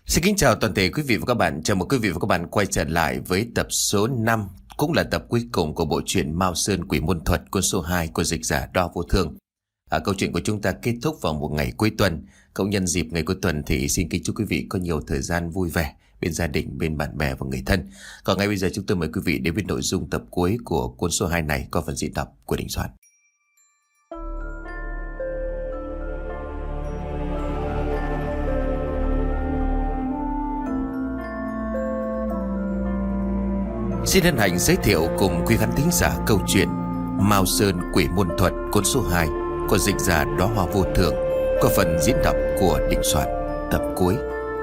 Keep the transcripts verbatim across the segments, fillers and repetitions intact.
Xin kính chào toàn thể quý vị và các bạn. Chào mừng quý vị và các bạn quay trở lại với tập số năm, cũng là tập cuối cùng của bộ truyện Mao Sơn Quỷ Môn Thuật, cuốn số hai của dịch giả Đo Vô Thương. À, câu chuyện của chúng ta kết thúc vào một ngày cuối tuần. Cũng nhân dịp ngày cuối tuần thì xin kính chúc quý vị có nhiều thời gian vui vẻ bên gia đình, bên bạn bè và người thân. Còn ngay bây giờ chúng tôi mời quý vị đến với nội dung tập cuối của cuốn số hai này qua phần diễn đọc của Đình Soạn. Xin hân hạnh giới thiệu cùng quý khán thính giả câu chuyện Mao Sơn Quỷ Môn Thuật, cuốn số hai của dịch giả Đóa Hoa Vô Thường, qua phần diễn đọc của Đình Soạn, tập cuối.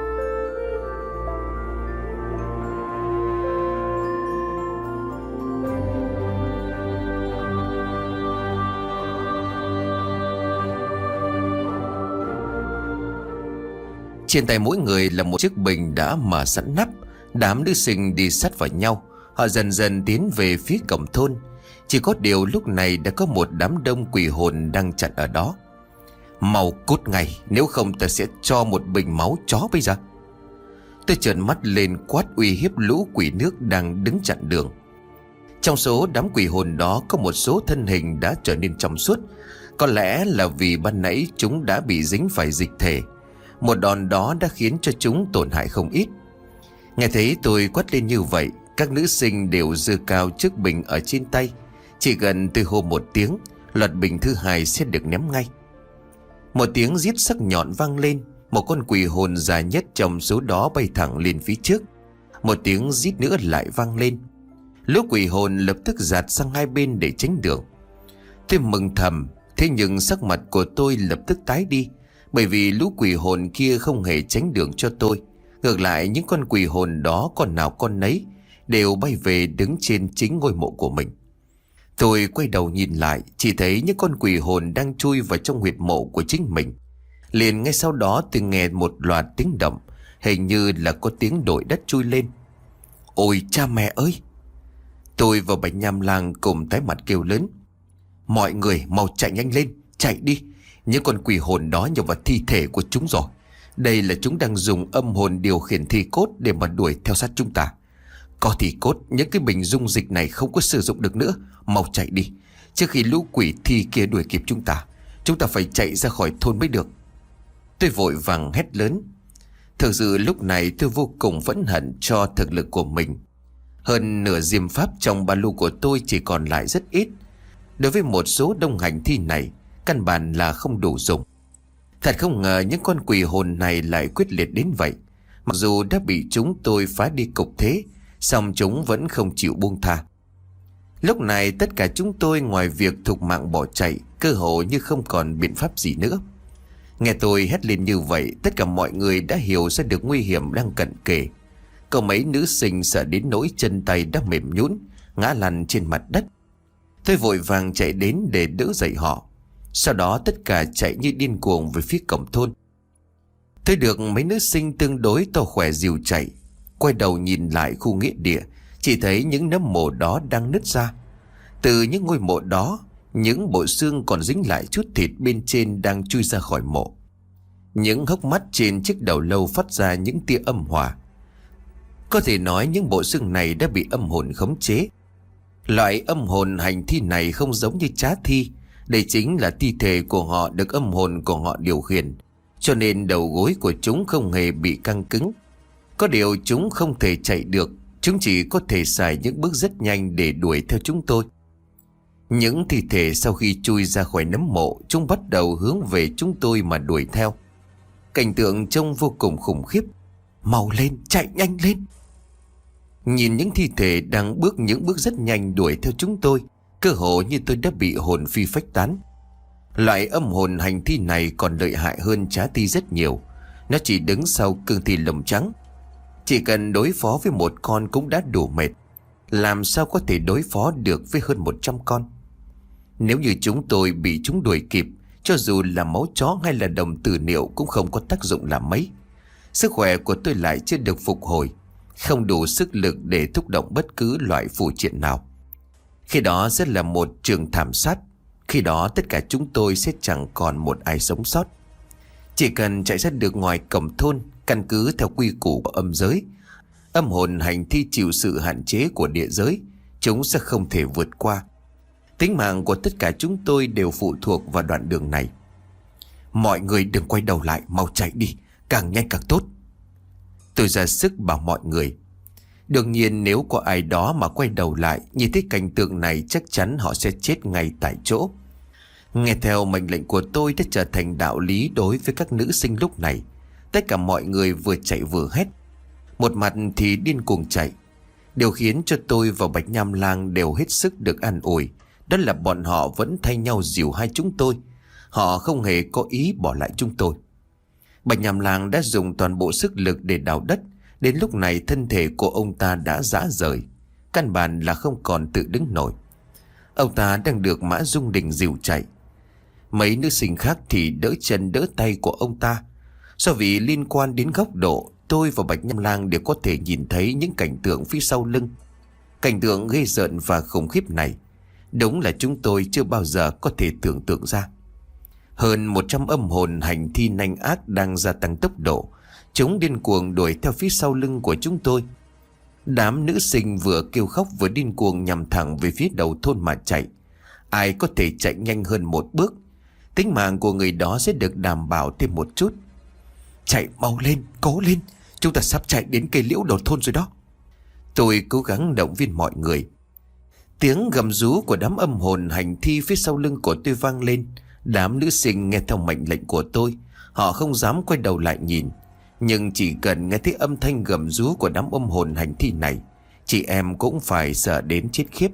Trên tay mỗi người là một chiếc bình đã mở sẵn nắp. Đám nữ sinh đi sát vào nhau. Họ dần dần tiến về phía cổng thôn. Chỉ có điều lúc này đã có một đám đông quỷ hồn đang chặn ở đó. Mau cút ngay, nếu không ta sẽ cho một bình máu chó bây giờ. Tôi trợn mắt lên quát uy hiếp lũ quỷ nước đang đứng chặn đường. Trong số đám quỷ hồn đó có một số thân hình đã trở nên trong suốt. Có lẽ là vì ban nãy chúng đã bị dính phải dịch thể. Một đòn đó đã khiến cho chúng tổn hại không ít. Nghe thấy tôi quát lên như vậy, các nữ sinh đều giơ cao chiếc bình ở trên tay. Chỉ gần tôi hô một tiếng, loạt bình thứ hai sẽ được ném ngay. Một tiếng rít sắc nhọn vang lên. Một con quỷ hồn già nhất trong số đó bay thẳng lên phía trước. Một tiếng rít nữa lại vang lên. Lũ quỷ hồn lập tức dạt sang hai bên để tránh đường. Tôi mừng thầm, thế nhưng sắc mặt của tôi lập tức tái đi, bởi vì lũ quỷ hồn kia không hề tránh đường cho tôi. Ngược lại, những con quỷ hồn đó con nào con nấy đều bay về đứng trên chính ngôi mộ của mình. Tôi quay đầu nhìn lại, chỉ thấy những con quỷ hồn đang chui vào trong huyệt mộ của chính mình. Liền ngay sau đó tôi nghe một loạt tiếng động, hình như là có tiếng đổi đất chui lên. Ôi cha mẹ ơi! Tôi và Bạch Nham Lang cùng tái mặt kêu lớn. Mọi người mau chạy nhanh lên, chạy đi! Những con quỷ hồn đó nhập vào thi thể của chúng rồi. Đây là chúng đang dùng âm hồn điều khiển thi cốt để mà đuổi theo sát chúng ta. Có thi cốt, những cái bình dung dịch này không có sử dụng được nữa. Mau chạy đi, trước khi lũ quỷ thi kia đuổi kịp chúng ta. Chúng ta phải chạy ra khỏi thôn mới được. Tôi vội vàng hét lớn. Thực sự lúc này tôi vô cùng phẫn hận cho thực lực của mình. Hơn nửa diêm pháp trong ba lô của tôi chỉ còn lại rất ít. Đối với một số đông hành thi này, căn bản là không đủ dùng. Thật không ngờ những con quỷ hồn này lại quyết liệt đến vậy. Mặc dù đã bị chúng tôi phá đi cục thế, song chúng vẫn không chịu buông tha. Lúc này tất cả chúng tôi ngoài việc thục mạng bỏ chạy, cơ hồ như không còn biện pháp gì nữa. Nghe tôi hét lên như vậy, tất cả mọi người đã hiểu ra được nguy hiểm đang cận kề. Có mấy nữ sinh sợ đến nỗi chân tay đã mềm nhũn, ngã lăn trên mặt đất. Tôi vội vàng chạy đến để đỡ dậy họ. Sau đó tất cả chạy như điên cuồng về phía cổng thôn. Tôi được mấy nữ sinh tương đối to khỏe dìu chạy. Quay đầu nhìn lại khu nghĩa địa, chỉ thấy những nấm mộ đó đang nứt ra. Từ những ngôi mộ đó, những bộ xương còn dính lại chút thịt bên trên đang chui ra khỏi mộ. Những hốc mắt trên chiếc đầu lâu phát ra những tia âm hỏa. Có thể nói những bộ xương này đã bị âm hồn khống chế. Loại âm hồn hành thi này không giống như trá thi. Đây chính là thi thể của họ được âm hồn của họ điều khiển, cho nên đầu gối của chúng không hề bị căng cứng. Có điều chúng không thể chạy được, chúng chỉ có thể xài những bước rất nhanh để đuổi theo chúng tôi. Những thi thể sau khi chui ra khỏi nấm mộ, chúng bắt đầu hướng về chúng tôi mà đuổi theo. Cảnh tượng trông vô cùng khủng khiếp. Mau lên, chạy nhanh lên! Nhìn những thi thể đang bước những bước rất nhanh đuổi theo chúng tôi, cơ hồ như tôi đã bị hồn phi phách tán. Loại âm hồn hành thi này còn lợi hại hơn trá thi rất nhiều. Nó chỉ đứng sau cương thi lồng trắng. Chỉ cần đối phó với một con cũng đã đủ mệt, làm sao có thể đối phó được với hơn một trăm con. Nếu như chúng tôi bị chúng đuổi kịp, cho dù là máu chó hay là đồng tử niệu cũng không có tác dụng làm mấy. Sức khỏe của tôi lại chưa được phục hồi, không đủ sức lực để thúc động bất cứ loại phụ triện nào. Khi đó sẽ là một trường thảm sát. Khi đó tất cả chúng tôi sẽ chẳng còn một ai sống sót. Chỉ cần chạy ra được ngoài cổng thôn, Căn cứ theo quy củ của âm giới, âm hồn hành thi chịu sự hạn chế của địa giới, chúng sẽ không thể vượt qua. Tính mạng của tất cả chúng tôi đều phụ thuộc vào đoạn đường này. Mọi người đừng quay đầu lại, mau chạy đi, càng nhanh càng tốt. Tôi ra sức bảo mọi người. Đương nhiên nếu có ai đó mà quay đầu lại, nhìn thấy cảnh tượng này chắc chắn họ sẽ chết ngay tại chỗ. Nghe theo mệnh lệnh của tôi đã trở thành đạo lý đối với các nữ sinh lúc này. Tất cả mọi người vừa chạy vừa hét. Một mặt thì điên cuồng chạy. Điều khiến cho tôi và Bạch Nham Lang đều hết sức được an ủi, đó là bọn họ vẫn thay nhau dìu hai chúng tôi. Họ không hề có ý bỏ lại chúng tôi. Bạch Nham Lang đã dùng toàn bộ sức lực để đào đất. Đến lúc này thân thể của ông ta đã rã rời, căn bản là không còn tự đứng nổi. Ông ta đang được Mã Dung Đình dìu chạy. Mấy nữ sinh khác thì đỡ chân đỡ tay của ông ta. Do vì liên quan đến góc độ, tôi và Bạch Nham Lang đều có thể nhìn thấy những cảnh tượng phía sau lưng. Cảnh tượng ghê rợn và khủng khiếp này đúng là chúng tôi chưa bao giờ có thể tưởng tượng ra. Hơn một trăm âm hồn hành thi nanh ác đang gia tăng tốc độ. Chúng điên cuồng đuổi theo phía sau lưng của chúng tôi. Đám nữ sinh vừa kêu khóc vừa điên cuồng nhằm thẳng về phía đầu thôn mà chạy. Ai có thể chạy nhanh hơn một bước, tính mạng của người đó sẽ được đảm bảo thêm một chút. Chạy mau lên, cố lên, chúng ta sắp chạy đến cây liễu đầu thôn rồi đó. Tôi cố gắng động viên mọi người. Tiếng gầm rú của đám âm hồn hành thi phía sau lưng của tôi vang lên. Đám nữ sinh nghe theo mệnh lệnh của tôi, họ không dám quay đầu lại nhìn. Nhưng chỉ cần nghe thấy âm thanh gầm rú của đám âm hồn hành thi này, chị em cũng phải sợ đến chết khiếp.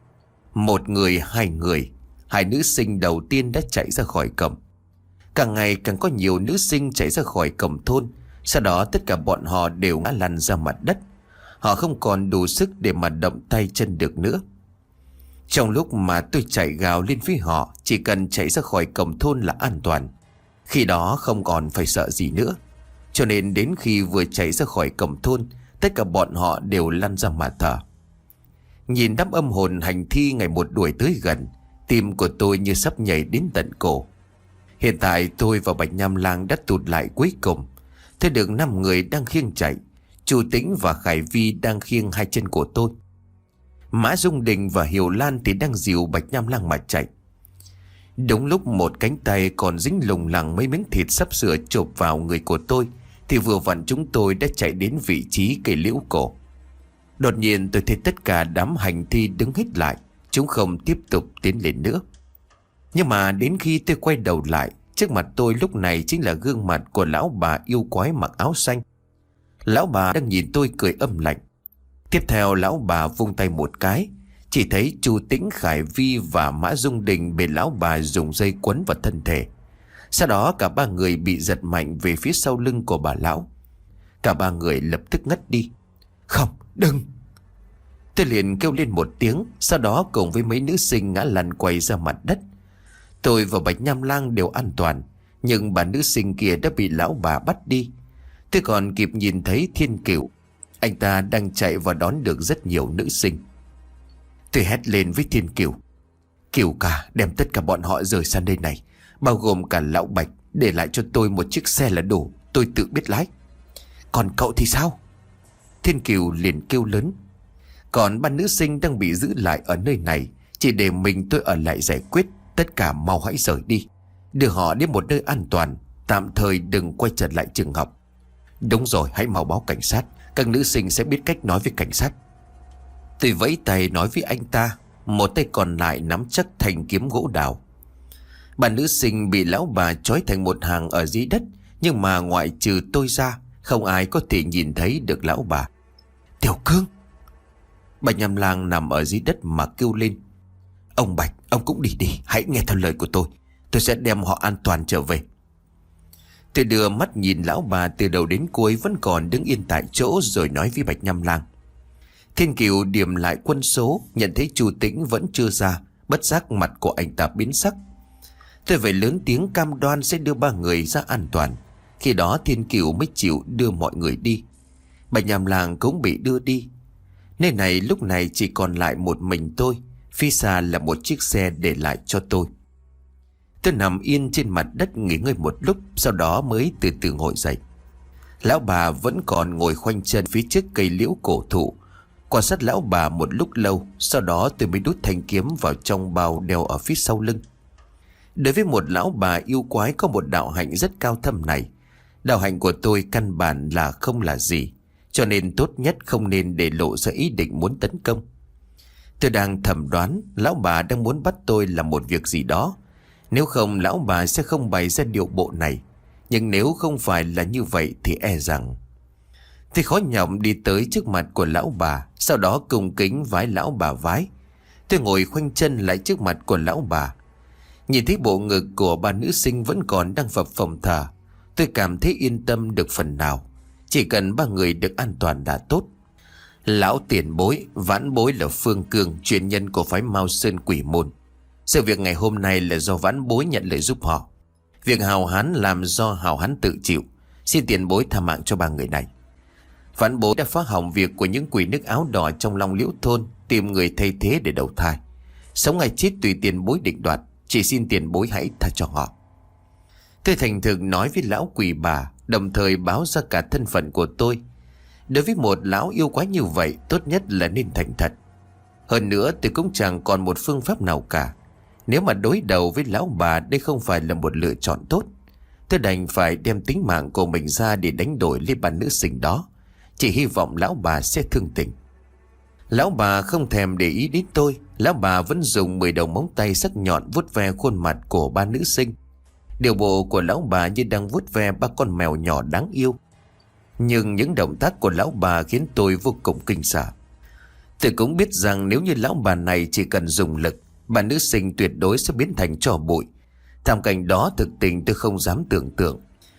Một người, hai người, hai nữ sinh đầu tiên đã chạy ra khỏi cổng. Càng ngày càng có nhiều nữ sinh chạy ra khỏi cổng thôn. Sau đó tất cả bọn họ đều ngã lăn ra mặt đất. Họ không còn đủ sức để mà động tay chân được nữa. Trong lúc mà tôi chạy gào lên phía họ, chỉ cần chạy ra khỏi cổng thôn là an toàn. Khi đó không còn phải sợ gì nữa. Cho nên đến khi vừa chạy ra khỏi cổng thôn, tất cả bọn họ đều lăn ra mà thở. Nhìn đám âm hồn hành thi ngày một đuổi tới gần, tim của tôi như sắp nhảy đến tận cổ. Hiện tại tôi và Bạch Nham Lang đã tụt lại cuối cùng. Thấy được năm người đang khiêng chạy. Chu Tĩnh và Khải Vi đang khiêng hai chân của tôi. Mã Dung Đình và Hiểu Lan thì đang dìu Bạch Nham Lang mà chạy. Đúng lúc một cánh tay còn dính lủng lẳng mấy miếng thịt sắp sửa chộp vào người của tôi, thì vừa vặn chúng tôi đã chạy đến vị trí cây liễu cổ. Đột nhiên tôi thấy tất cả đám hành thi đứng hết lại. Chúng không tiếp tục tiến lên nữa. Nhưng mà đến khi tôi quay đầu lại, trước mặt tôi lúc này chính là gương mặt của lão bà yêu quái mặc áo xanh. Lão bà đang nhìn tôi cười âm lạnh. Tiếp theo lão bà vung tay một cái, chỉ thấy Chu Tĩnh, Khải Vi và Mã Dung Đình bị lão bà dùng dây quấn vào thân thể. Sau đó cả ba người bị giật mạnh về phía sau lưng của bà lão. Cả ba người lập tức ngất đi. Không, đừng! Tôi liền kêu lên một tiếng, sau đó cùng với mấy nữ sinh ngã lăn quay ra mặt đất. Tôi và Bạch Nham Lang đều an toàn, nhưng bà nữ sinh kia đã bị lão bà bắt đi. Tôi còn kịp nhìn thấy Thiên Cửu. Anh ta đang chạy và đón được rất nhiều nữ sinh. Tôi hét lên với Thiên Cửu. Cửu ca, đem tất cả bọn họ rời sang đây này, bao gồm cả lão Bạch. Để lại cho tôi một chiếc xe là đủ, tôi tự biết lái. Còn cậu thì sao? Thiên Cửu liền kêu lớn. Còn ba nữ sinh đang bị giữ lại ở nơi này, chỉ để mình tôi ở lại giải quyết. Tất cả mau hãy rời đi, đưa họ đến một nơi an toàn, tạm thời đừng quay trở lại trường học. Đúng rồi, hãy mau báo cảnh sát, các nữ sinh sẽ biết cách nói với cảnh sát. Tôi vẫy tay nói với anh ta, một tay còn lại nắm chắc thanh kiếm gỗ đào. Bà nữ sinh bị lão bà trói thành một hàng ở dưới đất, nhưng mà ngoại trừ tôi ra, không ai có thể nhìn thấy được lão bà. Tiểu Cương! Bạch Nham Lang nằm ở dưới đất mà kêu lên. Ông Bạch, ông cũng đi đi, hãy nghe theo lời của tôi. Tôi sẽ đem họ an toàn trở về. Tôi đưa mắt nhìn lão bà từ đầu đến cuối vẫn còn đứng yên tại chỗ, rồi nói với Bạch Nham Lang. Thiên Cửu điểm lại quân số, nhận thấy Chu Tĩnh vẫn chưa ra, bất giác mặt của anh ta biến sắc. Tôi phải lớn tiếng cam đoan sẽ đưa ba người ra an toàn. Khi đó Thiên Cửu mới chịu đưa mọi người đi. Bạch Nham Lang cũng bị đưa đi. Nơi này lúc này chỉ còn lại một mình tôi. Phía xa là một chiếc xe để lại cho tôi. Tôi nằm yên trên mặt đất nghỉ ngơi một lúc, sau đó mới từ từ ngồi dậy. Lão bà vẫn còn ngồi khoanh chân phía trước cây liễu cổ thụ. Quan sát lão bà một lúc lâu, sau đó tôi mới đút thanh kiếm vào trong bao đeo ở phía sau lưng. Đối với một lão bà yêu quái có một đạo hạnh rất cao thâm này, đạo hạnh của tôi căn bản là không là gì, cho nên tốt nhất không nên để lộ ra ý định muốn tấn công. Tôi đang thầm đoán lão bà đang muốn bắt tôi làm một việc gì đó. Nếu không lão bà sẽ không bày ra điệu bộ này. Nhưng nếu không phải là như vậy thì e rằng... Tôi khó nhọc đi tới trước mặt của lão bà, sau đó cung kính vái lão bà vái. Tôi ngồi khoanh chân lại trước mặt của lão bà. Nhìn thấy bộ ngực của bà nữ sinh vẫn còn đang phập phồng thở, tôi cảm thấy yên tâm được phần nào. Chỉ cần ba người được an toàn đã tốt. Lão tiền bối, vãn bối là Phương Cương, truyền nhân của phái Mao Sơn Quỷ Môn. Sự việc ngày hôm nay là do vãn bối nhận lời giúp họ. Việc hào hán làm do hào hán tự chịu. Xin tiền bối tha mạng cho ba người này. Vãn bối đã phá hỏng việc của những quỷ nước áo đỏ trong Long Liễu thôn, tìm người thay thế để đầu thai. Sống hay chết tùy tiền bối định đoạt, chỉ xin tiền bối hãy tha cho họ. Tôi thành thực nói với lão quỷ bà, đồng thời báo ra cả thân phận của tôi. Đối với một lão yêu quái như vậy, tốt nhất là nên thành thật. Hơn nữa tôi cũng chẳng còn một phương pháp nào cả. Nếu mà đối đầu với lão bà, đây không phải là một lựa chọn tốt. Tôi đành phải đem tính mạng của mình ra để đánh đổi lấy bà nữ sinh đó. Chỉ hy vọng lão bà sẽ thương tình. Lão bà không thèm để ý đến tôi. Lão bà vẫn dùng mười đầu móng tay sắc nhọn vuốt ve khuôn mặt của ba nữ sinh. Điều bộ của lão bà như đang vuốt ve ba con mèo nhỏ đáng yêu. Nhưng những động tác của lão bà khiến tôi vô cùng kinh sợ. Tôi cũng biết rằng nếu như lão bà này chỉ cần dùng lực, bà nữ sinh tuyệt đối sẽ biến thành tro bụi. Thảm cảnh đó thực tình tôi không dám tưởng tượng.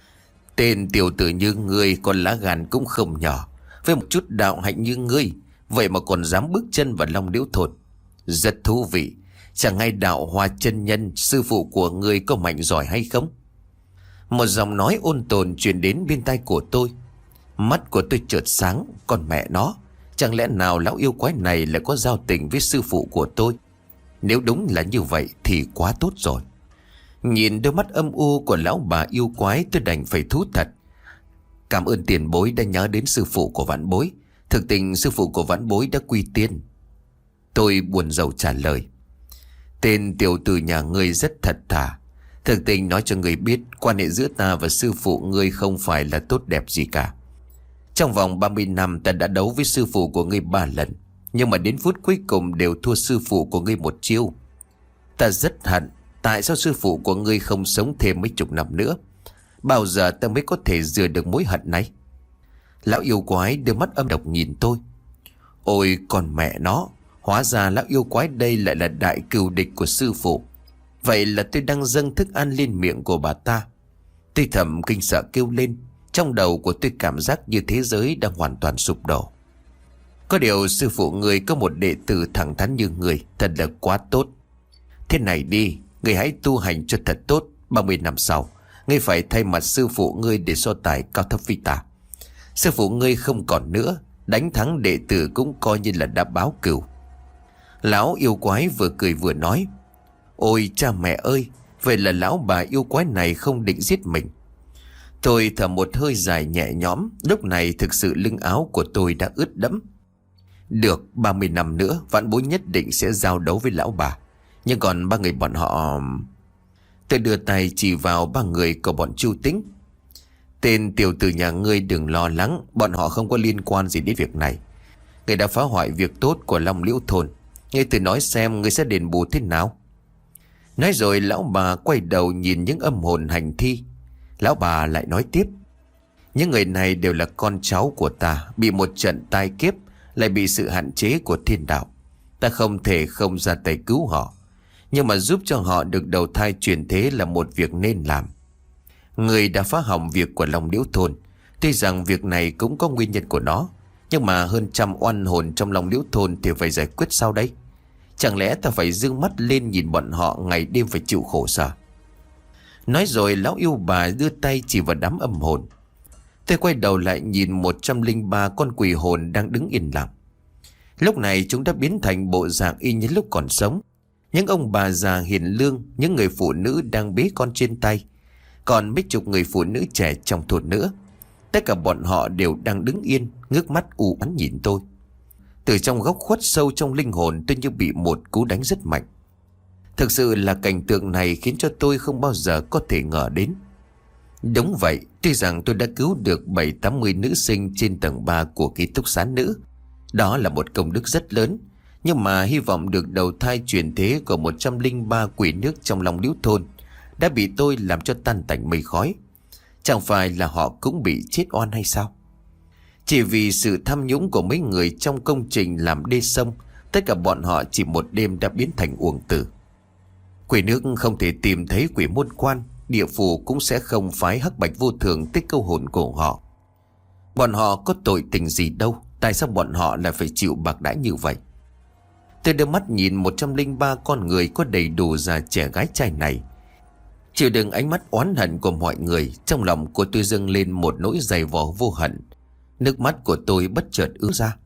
Tên tiểu tử như ngươi, con lá gan cũng không nhỏ. Với một chút đạo hạnh như ngươi, vậy mà còn dám bước chân vào Long Liễu thôn. Rất thú vị. Chẳng hay đạo Hoa chân nhân, sư phụ của ngươi có mạnh giỏi hay không? Một giọng nói ôn tồn truyền đến bên tai của tôi. Mắt của tôi chợt sáng. Con mẹ nó, chẳng lẽ nào lão yêu quái này lại có giao tình với sư phụ của tôi? Nếu đúng là như vậy thì quá tốt rồi. Nhìn đôi mắt âm u của lão bà yêu quái, tôi đành phải thú thật. Cảm ơn tiền bối đã nhớ đến sư phụ của vãn bối. Thực tình sư phụ của vãn bối đã quy tiên. Tôi buồn rầu trả lời. Tên tiểu tử nhà ngươi rất thật thà. Thực tình nói cho ngươi biết, quan hệ giữa ta và sư phụ ngươi không phải là tốt đẹp gì cả. Trong vòng ba mươi năm ta đã đấu với sư phụ của ngươi ba lần, nhưng mà đến phút cuối cùng đều thua sư phụ của ngươi một chiêu. Ta rất hận, tại sao sư phụ của ngươi không sống thêm mấy chục năm nữa? Bao giờ ta mới có thể rửa được mối hận này? Lão yêu quái đưa mắt âm độc nhìn tôi. Ôi còn mẹ nó, hóa ra lão yêu quái đây lại là đại cừu địch của sư phụ. Vậy là tôi đang dâng thức ăn lên miệng của bà ta. Tôi thầm kinh sợ kêu lên. Trong đầu của tôi cảm giác như thế giới đang hoàn toàn sụp đổ. Có điều sư phụ người có một đệ tử thẳng thắn như người, thật là quá tốt. Thế này đi, người hãy tu hành cho thật tốt. Ba mươi năm sau, ngươi phải thay mặt sư phụ ngươi để so tài cao thấp với ta. Sư phụ ngươi không còn nữa, đánh thắng đệ tử cũng coi như là đã báo cừu. Lão yêu quái vừa cười vừa nói. Ôi cha mẹ ơi, vậy là lão bà yêu quái này không định giết mình. Tôi thở một hơi dài nhẹ nhõm. Lúc này thực sự lưng áo của tôi đã ướt đẫm. Được, ba mươi năm nữa vãn bối nhất định sẽ giao đấu với lão bà. Nhưng còn ba người bọn họ... Tôi đưa tay chỉ vào ba người của bọn Chu Tĩnh. Tên tiểu tử nhà ngươi đừng lo lắng, bọn họ không có liên quan gì đến việc này. Ngươi đã phá hoại việc tốt của Long Liễu thôn. Ngươi thử nói xem ngươi sẽ đền bù thế nào. Nói rồi lão bà quay đầu nhìn những âm hồn hành thi. Lão bà lại nói tiếp. Những người này đều là con cháu của ta, bị một trận tai kiếp, lại bị sự hạn chế của thiên đạo. Ta không thể không ra tay cứu họ, nhưng mà giúp cho họ được đầu thai chuyển thế là một việc nên làm. Người đã phá hỏng việc của Long Liễu thôn. Tuy rằng việc này cũng có nguyên nhân của nó, nhưng mà hơn trăm oan hồn trong Long Liễu thôn thì phải giải quyết sao đấy? Chẳng lẽ ta phải dương mắt lên nhìn bọn họ ngày đêm phải chịu khổ sở? Nói rồi lão yêu bà đưa tay chỉ vào đám âm hồn. Tôi quay đầu lại nhìn một trăm linh ba con quỷ hồn đang đứng yên lặng. Lúc này chúng đã biến thành bộ dạng y như lúc còn sống. Những ông bà già hiền lương, những người phụ nữ đang bế con trên tay, còn mấy chục người phụ nữ trẻ trong thôn nữa. Tất cả bọn họ đều đang đứng yên, ngước mắt u uất nhìn tôi. Từ trong góc khuất sâu trong linh hồn, tôi như bị một cú đánh rất mạnh. Thực sự là cảnh tượng này khiến cho tôi không bao giờ có thể ngờ đến. Đúng vậy, tuy rằng tôi đã cứu được bảy tám mươi nữ sinh trên tầng ba của ký túc xá nữ. Đó là một công đức rất lớn. Nhưng mà hy vọng được đầu thai chuyển thế của một trăm lẻ ba quỷ nước trong lòng Liễu thôn đã bị tôi làm cho tan tành mây khói. Chẳng phải là họ cũng bị chết oan hay sao? Chỉ vì sự tham nhũng của mấy người trong công trình làm đê sông, tất cả bọn họ chỉ một đêm đã biến thành uổng tử. Quỷ nước không thể tìm thấy quỷ môn quan, địa phủ cũng sẽ không phái hắc bạch vô thường tích câu hồn của họ. Bọn họ có tội tình gì đâu, tại sao bọn họ lại phải chịu bạc đãi như vậy? Tôi đưa mắt nhìn một trăm lẻ ba con người có đầy đủ già trẻ gái trai này. Chịu đựng ánh mắt oán hận của mọi người, trong lòng của tôi dâng lên một nỗi dày vò vô hận. Nước mắt của tôi bất chợt ứa ra.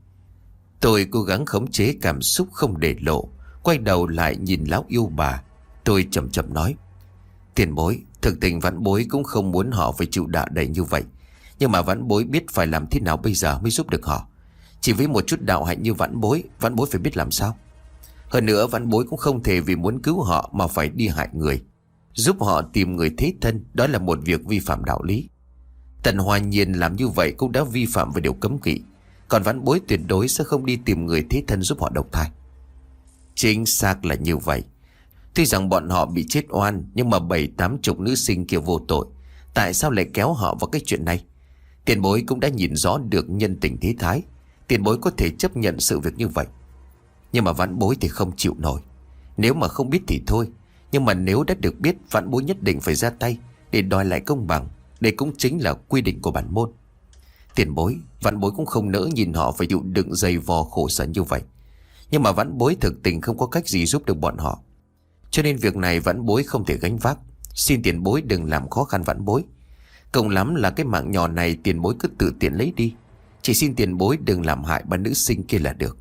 Tôi cố gắng khống chế cảm xúc không để lộ, quay đầu lại nhìn lão yêu bà. Tôi chậm chậm nói: Tiền bối, thực tình vãn bối cũng không muốn họ phải chịu đạ đầy như vậy. Nhưng mà vãn bối biết phải làm thế nào bây giờ mới giúp được họ. Chỉ với một chút đạo hạnh như vãn bối, vãn bối phải biết làm sao. Hơn nữa vãn bối cũng không thể vì muốn cứu họ mà phải đi hại người. Giúp họ tìm người thế thân, đó là một việc vi phạm đạo lý. Tần Hoa Nhiên làm như vậy cũng đã vi phạm về điều cấm kỵ. Còn vãn bối tuyệt đối sẽ không đi tìm người thế thân giúp họ độc thai. Chính xác là như vậy. Tuy rằng bọn họ bị chết oan, nhưng mà bảy tám chục nữ sinh kia vô tội, tại sao lại kéo họ vào cái chuyện này? Tiền bối cũng đã nhìn rõ được nhân tình thế thái, tiền bối có thể chấp nhận sự việc như vậy. Nhưng mà vãn bối thì không chịu nổi. Nếu mà không biết thì thôi, nhưng mà nếu đã được biết, vãn bối nhất định phải ra tay để đòi lại công bằng. Đây cũng chính là quy định của bản môn. Tiền bối, vãn bối cũng không nỡ nhìn họ phải chịu đựng dày vò khổ sở như vậy. Nhưng mà vãn bối thực tình không có cách gì giúp được bọn họ, cho nên việc này vãn bối không thể gánh vác. Xin tiền bối đừng làm khó khăn vãn bối. Cộng lắm là cái mạng nhỏ này tiền bối cứ tự tiện lấy đi. Chỉ xin tiền bối đừng làm hại ba nữ sinh kia là được.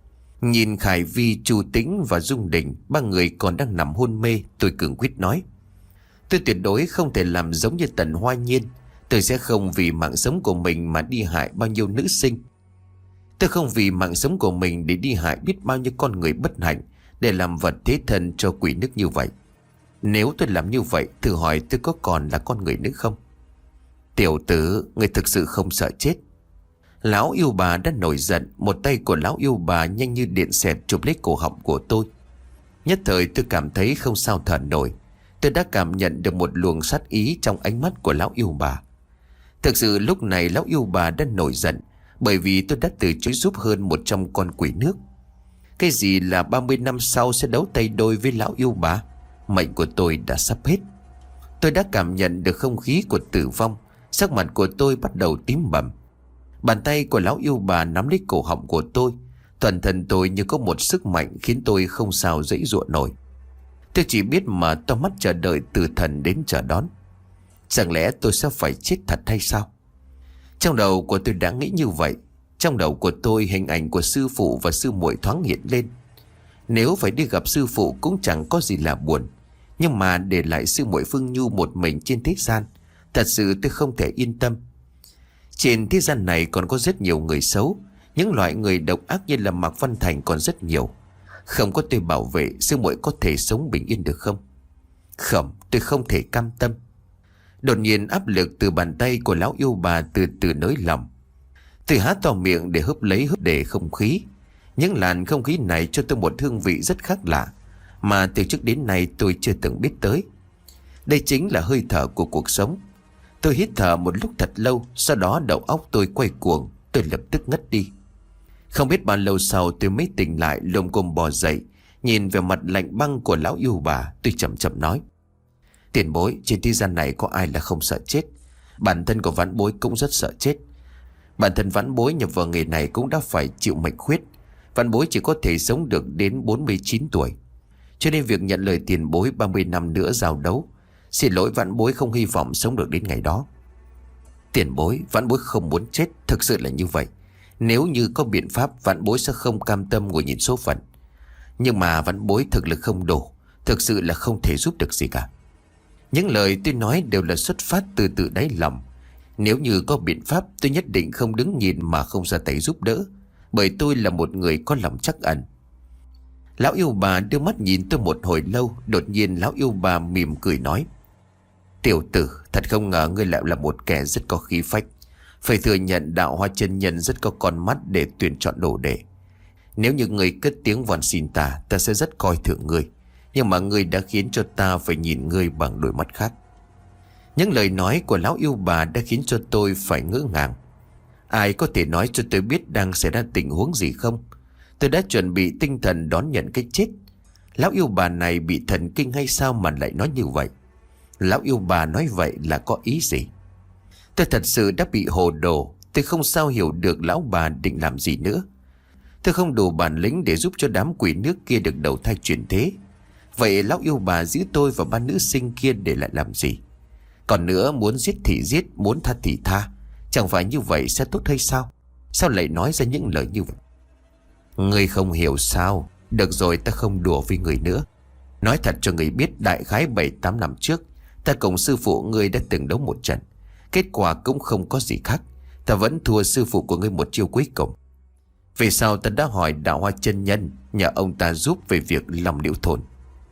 Nhìn Khải Vi, Chu Tĩnh và Dung Đình, ba người còn đang nằm hôn mê, tôi cường quyết nói: Tôi tuyệt đối không thể làm giống như Tần Hoa Nhiên. Tôi sẽ không vì mạng sống của mình mà đi hại bao nhiêu nữ sinh. Tôi không vì mạng sống của mình để đi hại biết bao nhiêu con người bất hạnh, để làm vật thế thân cho quỷ nước như vậy. Nếu tôi làm như vậy, thử hỏi tôi có còn là con người nữa không? Tiểu tử, người thực sự không sợ chết. Lão yêu bà đã nổi giận. Một tay của lão yêu bà nhanh như điện xẹt chụp lấy cổ họng của tôi. Nhất thời tôi cảm thấy không sao thở nổi. Tôi đã cảm nhận được một luồng sát ý trong ánh mắt của lão yêu bà. Thực sự lúc này lão yêu bà đã nổi giận, bởi vì tôi đã từ chối giúp hơn một trăm con quỷ nước. Cái gì là ba mươi năm sau sẽ đấu tay đôi với lão yêu bà? Mệnh của tôi đã sắp hết. Tôi đã cảm nhận được không khí của tử vong. Sắc mặt của tôi bắt đầu tím bầm. Bàn tay của lão yêu bà nắm lấy cổ họng của tôi. Toàn thân tôi như có một sức mạnh khiến tôi không sao dãy dụa nổi. Tôi chỉ biết mà to mắt chờ đợi tử thần đến chờ đón. Chẳng lẽ tôi sẽ phải chết thật hay sao? Trong đầu của tôi đã nghĩ như vậy. Trong đầu của tôi hình ảnh của sư phụ và sư muội thoáng hiện lên. Nếu phải đi gặp sư phụ cũng chẳng có gì là buồn, nhưng mà để lại sư muội Phương Nhu một mình trên thế gian, thật sự tôi không thể yên tâm. Trên thế gian này còn có rất nhiều người xấu. Những loại người độc ác như là Mạc Văn Thành còn rất nhiều. Không có tôi bảo vệ, sư muội có thể sống bình yên được không? Không, tôi không thể cam tâm. Đột nhiên áp lực từ bàn tay của lão yêu bà từ từ nới lỏng. Tôi há to miệng để húp lấy húp để không khí. Những làn không khí này cho tôi một hương vị rất khác lạ, mà từ trước đến nay tôi chưa từng biết tới. Đây chính là hơi thở của cuộc sống. Tôi hít thở một lúc thật lâu, sau đó đầu óc tôi quay cuồng, tôi lập tức ngất đi. Không biết bao lâu sau tôi mới tỉnh lại, lồm cồm bò dậy, nhìn về mặt lạnh băng của lão yêu bà, tôi chậm chậm nói: Tiền bối, trên thế gian này có ai là không sợ chết? Bản thân của vãn bối cũng rất sợ chết. Bản thân vãn bối nhập vào nghề này cũng đã phải chịu mệnh khuyết. Vãn bối chỉ có thể sống được đến bốn mươi chín tuổi. Cho nên việc nhận lời tiền bối ba mươi năm nữa giao đấu, xin lỗi vãn bối không hy vọng sống được đến ngày đó. Tiền bối, vãn bối không muốn chết, thực sự là như vậy. Nếu như có biện pháp, vãn bối sẽ không cam tâm ngồi nhìn số phận. Nhưng mà vãn bối thực lực không đủ, thực sự là không thể giúp được gì cả. Những lời tôi nói đều là xuất phát từ tự đáy lòng. Nếu như có biện pháp, tôi nhất định không đứng nhìn mà không ra tay giúp đỡ, bởi tôi là một người có lòng trắc ẩn. Lão yêu bà đưa mắt nhìn tôi một hồi lâu. Đột nhiên lão yêu bà mỉm cười nói: Tiểu tử, thật không ngờ ngươi lại là một kẻ rất có khí phách. Phải thừa nhận đạo Hoa chân nhân rất có con mắt để tuyển chọn đồ đệ. Nếu như ngươi cất tiếng van xin ta, ta sẽ rất coi thường ngươi. Nhưng mà ngươi đã khiến cho ta phải nhìn ngươi bằng đôi mắt khác. Những lời nói của lão yêu bà đã khiến cho tôi phải ngỡ ngàng. Ai có thể nói cho tôi biết đang xảy ra tình huống gì không? Tôi đã chuẩn bị tinh thần đón nhận cái chết. Lão yêu bà này bị thần kinh hay sao mà lại nói như vậy? Lão yêu bà nói vậy là có ý gì? Tôi thật sự đã bị hồ đồ. Tôi không sao hiểu được lão bà định làm gì nữa. Tôi không đủ bản lĩnh để giúp cho đám quỷ nước kia được đầu thai chuyển thế. Vậy lão yêu bà giữ tôi và ba nữ sinh kia để lại làm gì? Còn nữa, muốn giết thì giết, muốn tha thì tha. Chẳng phải như vậy sẽ tốt hay sao? Sao lại nói ra những lời như vậy? Ngươi không hiểu sao? Được rồi, ta không đùa với người nữa. Nói thật cho người biết, đại khái bảy tám năm trước, ta cùng sư phụ ngươi đã từng đấu một trận. Kết quả cũng không có gì khác. Ta vẫn thua sư phụ của ngươi một chiêu cuối cùng. Về sau ta đã hỏi đạo Hoa chân nhân, nhờ ông ta giúp về việc lòng liễu thôn.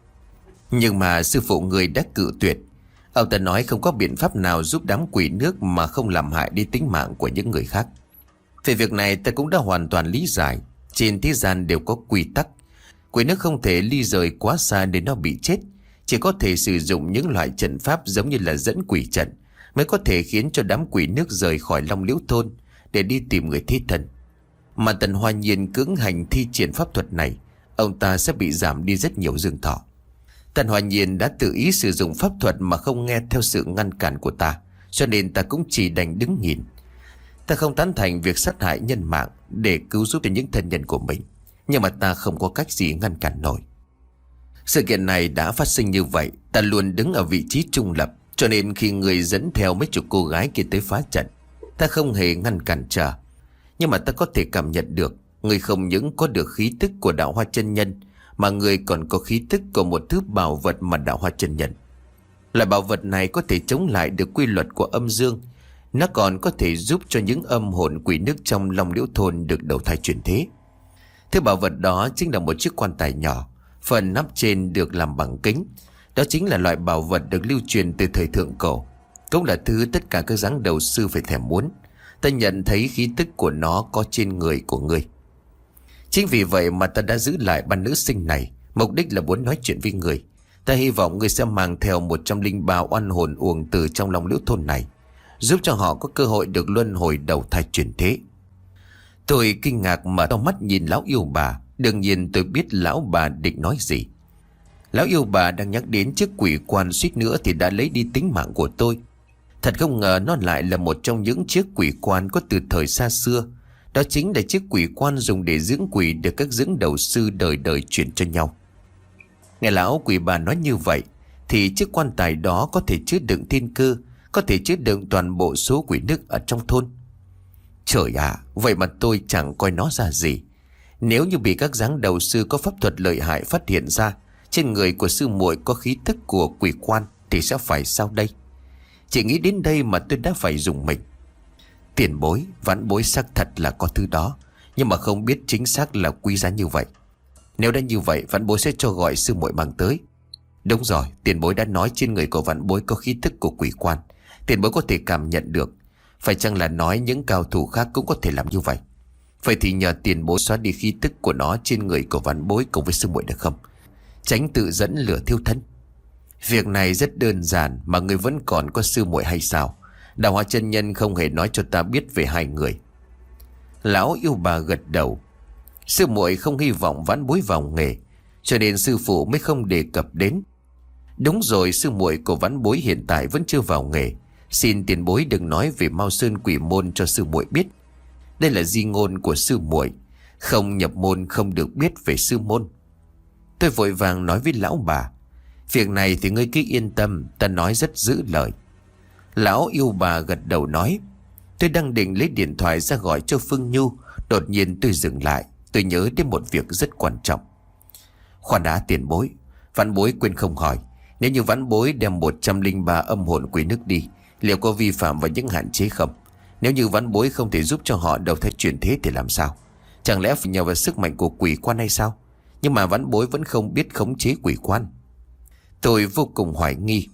Nhưng mà sư phụ ngươi đã cự tuyệt. Ông ta nói không có biện pháp nào giúp đám quỷ nước mà không làm hại đi tính mạng của những người khác. Về việc này ta cũng đã hoàn toàn lý giải. Trên thế gian đều có quy tắc. Quỷ nước không thể ly rời quá xa để nó bị chết. Chỉ có thể sử dụng những loại trận pháp giống như là dẫn quỷ trận mới có thể khiến cho đám quỷ nước rời khỏi Long Liễu thôn để đi tìm người thi thân. Mà Tần Hoa Nhiên cưỡng hành thi triển pháp thuật này, ông ta sẽ bị giảm đi rất nhiều dương thọ. Tần Hoa Nhiên đã tự ý sử dụng pháp thuật mà không nghe theo sự ngăn cản của ta, cho nên ta cũng chỉ đành đứng nhìn. Ta không tán thành việc sát hại nhân mạng để cứu giúp cho những thân nhân của mình, nhưng mà ta không có cách gì ngăn cản nổi. Sự kiện này đã phát sinh như vậy, ta luôn đứng ở vị trí trung lập, cho nên khi người dẫn theo mấy chục cô gái kia tới phá trận, ta không hề ngăn cản trở. Nhưng mà ta có thể cảm nhận được, người không những có được khí tức của đạo Hoa chân nhân, mà người còn có khí tức của một thứ bảo vật mà đạo Hoa chân nhân. Loại bảo vật này có thể chống lại được quy luật của âm dương. Nó còn có thể giúp cho những âm hồn quỷ nước trong Long Liễu thôn được đầu thai chuyển thế. Thứ bảo vật đó chính là một chiếc quan tài nhỏ, phần nắp trên được làm bằng kính. Đó chính là loại bảo vật được lưu truyền từ thời thượng cổ, cũng là thứ tất cả các giáng đầu sư phải thèm muốn. Ta nhận thấy khí tức của nó có trên người của ngươi. Chính vì vậy mà ta đã giữ lại ba nữ sinh này, mục đích là muốn nói chuyện với người. Ta hy vọng ngươi sẽ mang theo một trăm linh ba oan hồn uổng từ trong Long Liễu thôn này, giúp cho họ có cơ hội được luân hồi đầu thai chuyển thế. Tôi kinh ngạc mở to mắt nhìn lão yêu bà. Đương nhiên tôi biết lão bà định nói gì. Lão yêu bà đang nhắc đến chiếc quỷ quan suýt nữa thì đã lấy đi tính mạng của tôi. Thật không ngờ nó lại là một trong những chiếc quỷ quan có từ thời xa xưa. Đó chính là chiếc quỷ quan dùng để dưỡng quỷ được các dưỡng đầu sư đời đời truyền cho nhau. Nghe lão quỷ bà nói như vậy thì chiếc quan tài đó có thể chứa đựng thiên cơ, có thể chứa đựng toàn bộ số quỷ nước ở trong thôn. Trời ạ, à, vậy mà tôi chẳng coi nó ra gì. Nếu như bị các giáng đầu sư có pháp thuật lợi hại phát hiện ra trên người của sư muội có khí tức của quỷ quan thì sẽ phải sao đây? Chỉ nghĩ đến đây mà tôi đã phải dùng mình. Tiền bối, vãn bối xác thật là có thứ đó, nhưng mà không biết chính xác là quý giá như vậy. Nếu đã như vậy, vãn bối sẽ cho gọi sư muội mang tới. Đúng rồi, tiền bối đã nói trên người của vãn bối có khí tức của quỷ quan. Tiền bối có thể cảm nhận được. Phải chăng là nói những cao thủ khác cũng có thể làm như vậy? Vậy thì nhờ tiền bối xóa đi khí tức của nó trên người của vãn bối cùng với sư muội được không? Tránh tự dẫn lửa thiêu thân. Việc này rất đơn giản mà người vẫn còn có sư muội hay sao? Đạo Hoa chân nhân không hề nói cho ta biết về hai người. Lão yêu bà gật đầu. Sư muội không hy vọng vãn bối vào nghề, cho nên sư phụ mới không đề cập đến. Đúng rồi, sư muội của vãn bối hiện tại vẫn chưa vào nghề. Xin tiền bối đừng nói về Mao Sơn quỷ môn cho sư muội biết. Đây là di ngôn của sư muội, không nhập môn không được biết về sư môn. Tôi vội vàng nói với lão bà, việc này thì ngươi cứ yên tâm, ta nói rất giữ lời. Lão yêu bà gật đầu nói. Tôi đang định lấy điện thoại ra gọi cho Phương Nhu, đột nhiên tôi dừng lại. Tôi nhớ đến một việc rất quan trọng. Khoan đã tiền bối, vãn bối quên không hỏi. Nếu như vãn bối đem một trăm linh ba âm hồn quỷ nước đi Liệu có vi phạm vào những hạn chế không? Nếu như vãn bối không thể giúp cho họ đầu thai chuyển thế thì làm sao? Chẳng lẽ phải nhờ vào sức mạnh của quỷ quan hay sao? Nhưng mà vãn bối vẫn không biết khống chế quỷ quan. Tôi vô cùng hoài nghi.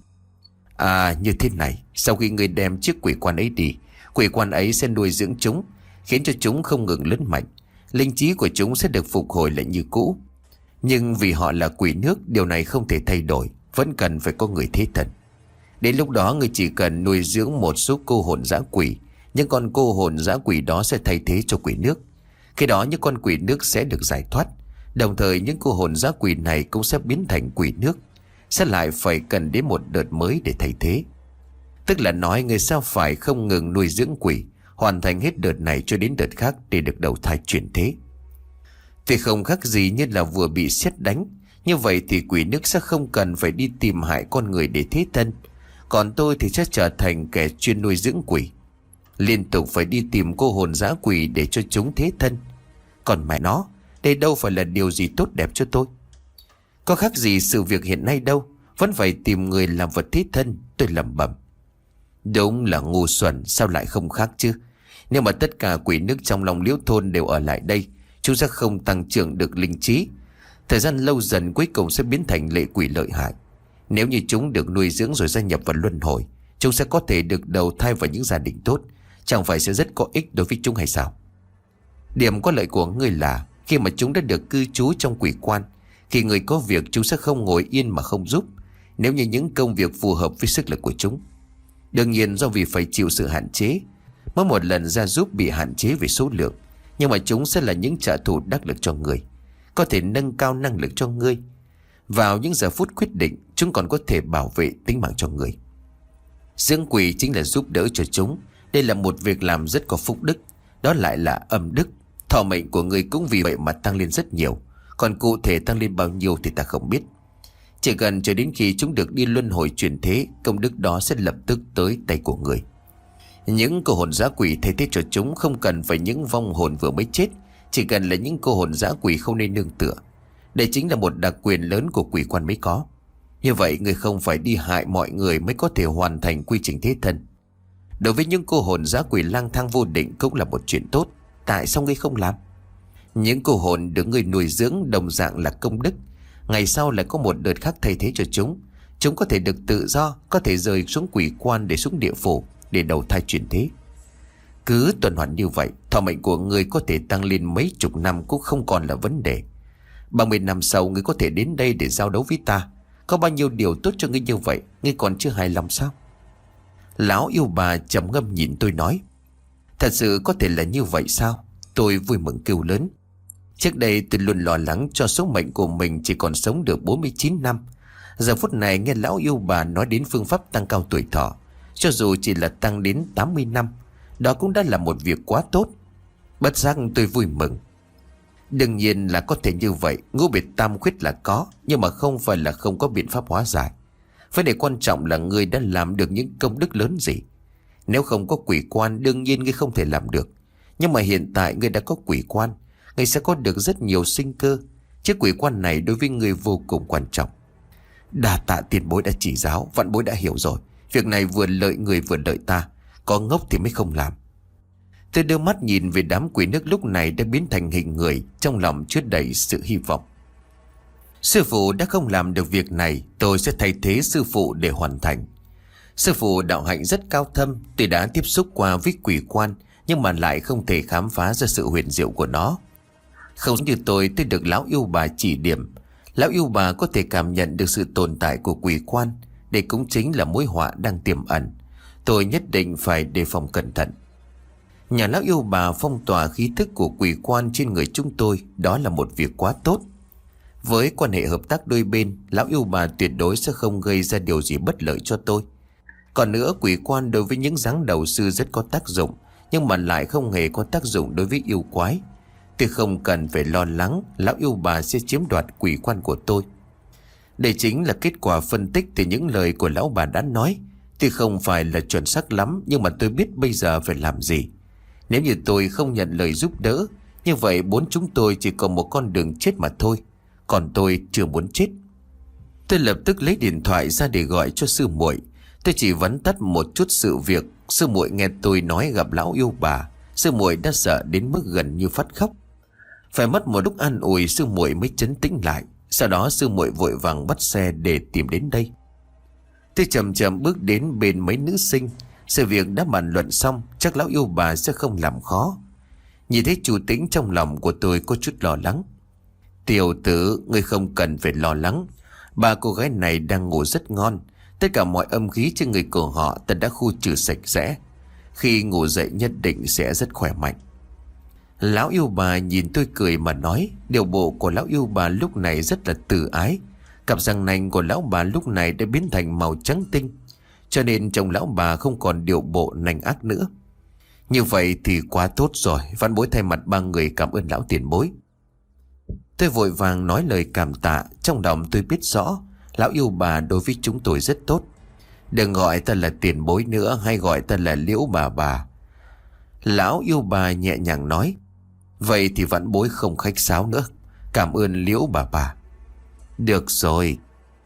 À, như thế này, sau khi ngươi đem chiếc quỷ quan ấy đi, quỷ quan ấy sẽ nuôi dưỡng chúng, khiến cho chúng không ngừng lớn mạnh. Linh trí của chúng sẽ được phục hồi lại như cũ. Nhưng vì họ là quỷ nước, điều này không thể thay đổi, vẫn cần phải có người thế thần. Đến lúc đó ngươi chỉ cần nuôi dưỡng một số cô hồn dã quỷ, những con cô hồn dã quỷ đó sẽ thay thế cho quỷ nước. Khi đó những con quỷ nước sẽ được giải thoát, đồng thời những cô hồn dã quỷ này cũng sẽ biến thành quỷ nước, sẽ lại phải cần đến một đợt mới để thay thế. Tức là nói người sao phải không ngừng nuôi dưỡng quỷ, hoàn thành hết đợt này cho đến đợt khác để được đầu thai chuyển thế. Thì không khác gì như là vừa bị sét đánh. Như vậy thì quỷ nước sẽ không cần phải đi tìm hại con người để thế thân, còn tôi thì sẽ trở thành kẻ chuyên nuôi dưỡng quỷ, liên tục phải đi tìm cô hồn dã quỷ để cho chúng thế thân. Còn mẹ nó, đây đâu phải là điều gì tốt đẹp cho tôi. Có khác gì sự việc hiện nay đâu, vẫn phải tìm người làm vật thế thân. Tôi lẩm bẩm. Đúng là ngu xuẩn, sao lại không khác chứ? Nếu mà tất cả quỷ nước trong lòng Liễu thôn đều ở lại đây, chúng sẽ không tăng trưởng được linh trí. Thời gian lâu dần cuối cùng sẽ biến thành lệ quỷ lợi hại. Nếu như chúng được nuôi dưỡng rồi gia nhập vào luân hồi, chúng sẽ có thể được đầu thai vào những gia đình tốt. Chẳng phải sẽ rất có ích đối với chúng hay sao? Điểm có lợi của ngươi là khi mà chúng đã được cư trú trong quỷ quan, khi người có việc chúng sẽ không ngồi yên mà không giúp, nếu như những công việc phù hợp với sức lực của chúng. Đương nhiên do vì phải chịu sự hạn chế, mỗi một lần ra giúp bị hạn chế về số lượng, nhưng mà chúng sẽ là những trợ thủ đắc lực cho người, có thể nâng cao năng lực cho ngươi. Vào những giờ phút quyết định, chúng còn có thể bảo vệ tính mạng cho người. Dưỡng quỷ chính là giúp đỡ cho chúng. Đây là một việc làm rất có phúc đức, đó lại là âm đức. Thọ mệnh của người cũng vì vậy mà tăng lên rất nhiều, còn cụ thể tăng lên bao nhiêu thì ta không biết. Chỉ cần chờ đến khi chúng được đi luân hồi chuyển thế, công đức đó sẽ lập tức tới tay của người. Những cô hồn dã quỷ thay thế cho chúng không cần phải những vong hồn vừa mới chết, chỉ cần là những cô hồn dã quỷ không nên nương tựa. Đây chính là một đặc quyền lớn của quỷ quan mới có. Như vậy người không phải đi hại mọi người mới có thể hoàn thành quy trình thế thân. Đối với những cô hồn dã quỷ lang thang vô định cũng là một chuyện tốt. Tại sao ngươi không làm? Những cô hồn được ngươi nuôi dưỡng đồng dạng là công đức. Ngày sau lại có một đợt khác thay thế cho chúng. Chúng có thể được tự do, có thể rời xuống quỷ quan để xuống địa phủ, để đầu thai chuyển thế. Cứ tuần hoàn như vậy, thọ mệnh của ngươi có thể tăng lên mấy chục năm cũng không còn là vấn đề. Ba mươi năm sau ngươi có thể đến đây để giao đấu với ta. Có bao nhiêu điều tốt cho ngươi như vậy, ngươi còn chưa hài lòng sao? Lão yêu bà trầm ngâm nhìn tôi nói. Thật sự có thể là như vậy sao? Tôi vui mừng kêu lớn. Trước đây tôi luôn lo lắng cho số mệnh của mình chỉ còn sống được bốn mươi chín năm. Giờ phút này nghe lão yêu bà nói đến phương pháp tăng cao tuổi thọ, cho dù chỉ là tăng đến tám mươi năm, đó cũng đã là một việc quá tốt. Bất giác tôi vui mừng. Đương nhiên là có thể như vậy, ngũ biệt tam khuyết là có, nhưng mà không phải là không có biện pháp hóa giải. Vấn đề quan trọng là ngươi đã làm được những công đức lớn gì. Nếu không có quỷ quan, đương nhiên ngươi không thể làm được. Nhưng mà hiện tại ngươi đã có quỷ quan, ngươi sẽ có được rất nhiều sinh cơ. Chiếc quỷ quan này đối với ngươi vô cùng quan trọng. Đa tạ tiền bối đã chỉ giáo, vạn bối đã hiểu rồi. Việc này vừa lợi người vừa lợi ta, có ngốc thì mới không làm. Tôi đưa mắt nhìn về đám quỷ nước lúc này đã biến thành hình người, trong lòng chứa đầy sự hy vọng. Sư phụ đã không làm được việc này, tôi sẽ thay thế sư phụ để hoàn thành. Sư phụ đạo hạnh rất cao thâm, tôi đã tiếp xúc qua với quỷ quan, nhưng mà lại không thể khám phá ra sự huyền diệu của nó. Không như tôi, tôi được lão yêu bà chỉ điểm. Lão yêu bà có thể cảm nhận được sự tồn tại của quỷ quan. Đây cũng chính là mối họa đang tiềm ẩn. Tôi nhất định phải đề phòng cẩn thận. Nhà lão yêu bà phong tỏa khí thức của quỷ quan trên người chúng tôi, đó là một việc quá tốt. Với quan hệ hợp tác đôi bên, lão yêu bà tuyệt đối sẽ không gây ra điều gì bất lợi cho tôi. Còn nữa, quỷ quan đối với những giáng đầu sư rất có tác dụng, nhưng mà lại không hề có tác dụng đối với yêu quái. Tôi không cần phải lo lắng lão yêu bà sẽ chiếm đoạt quỷ quan của tôi. Đây chính là kết quả phân tích từ những lời của lão bà đã nói. Tuy không phải là chuẩn xác lắm, nhưng mà tôi biết bây giờ phải làm gì. Nếu như tôi không nhận lời giúp đỡ, như vậy bốn chúng tôi chỉ còn một con đường chết mà thôi. Còn tôi chưa muốn chết. Tôi lập tức lấy điện thoại ra để gọi cho sư muội. Tôi chỉ vắn tắt một chút sự việc. Sư muội nghe tôi nói gặp lão yêu bà, sư muội đã sợ đến mức gần như phát khóc. Phải mất một lúc an ủi sư muội mới trấn tĩnh lại. Sau đó sư muội vội vàng bắt xe để tìm đến đây. Tôi chậm chậm bước đến bên mấy nữ sinh. Sự việc đã bàn luận xong, chắc lão yêu bà sẽ không làm khó. Nhìn thấy chủ tĩnh, trong lòng của tôi có chút lo lắng. Tiểu tử, ngươi không cần phải lo lắng. Ba cô gái này đang ngủ rất ngon. Tất cả mọi âm khí trên người của họ ta đã khu trừ sạch sẽ. Khi ngủ dậy nhất định sẽ rất khỏe mạnh. Lão yêu bà nhìn tôi cười mà nói. Điều bộ của lão yêu bà lúc này rất là từ ái. Cặp răng nanh của lão bà lúc này đã biến thành màu trắng tinh, cho nên chồng lão bà không còn điều bộ nanh ác nữa. Như vậy thì quá tốt rồi. Vãn bối thay mặt ba người cảm ơn lão tiền bối. Tôi vội vàng nói lời cảm tạ. Trong lòng tôi biết rõ lão yêu bà đối với chúng tôi rất tốt. Đừng gọi ta là tiền bối nữa, hay gọi ta là Liễu bà bà. Lão yêu bà nhẹ nhàng nói. Vậy thì vãn bối không khách sáo nữa. Cảm ơn Liễu bà bà. Được rồi.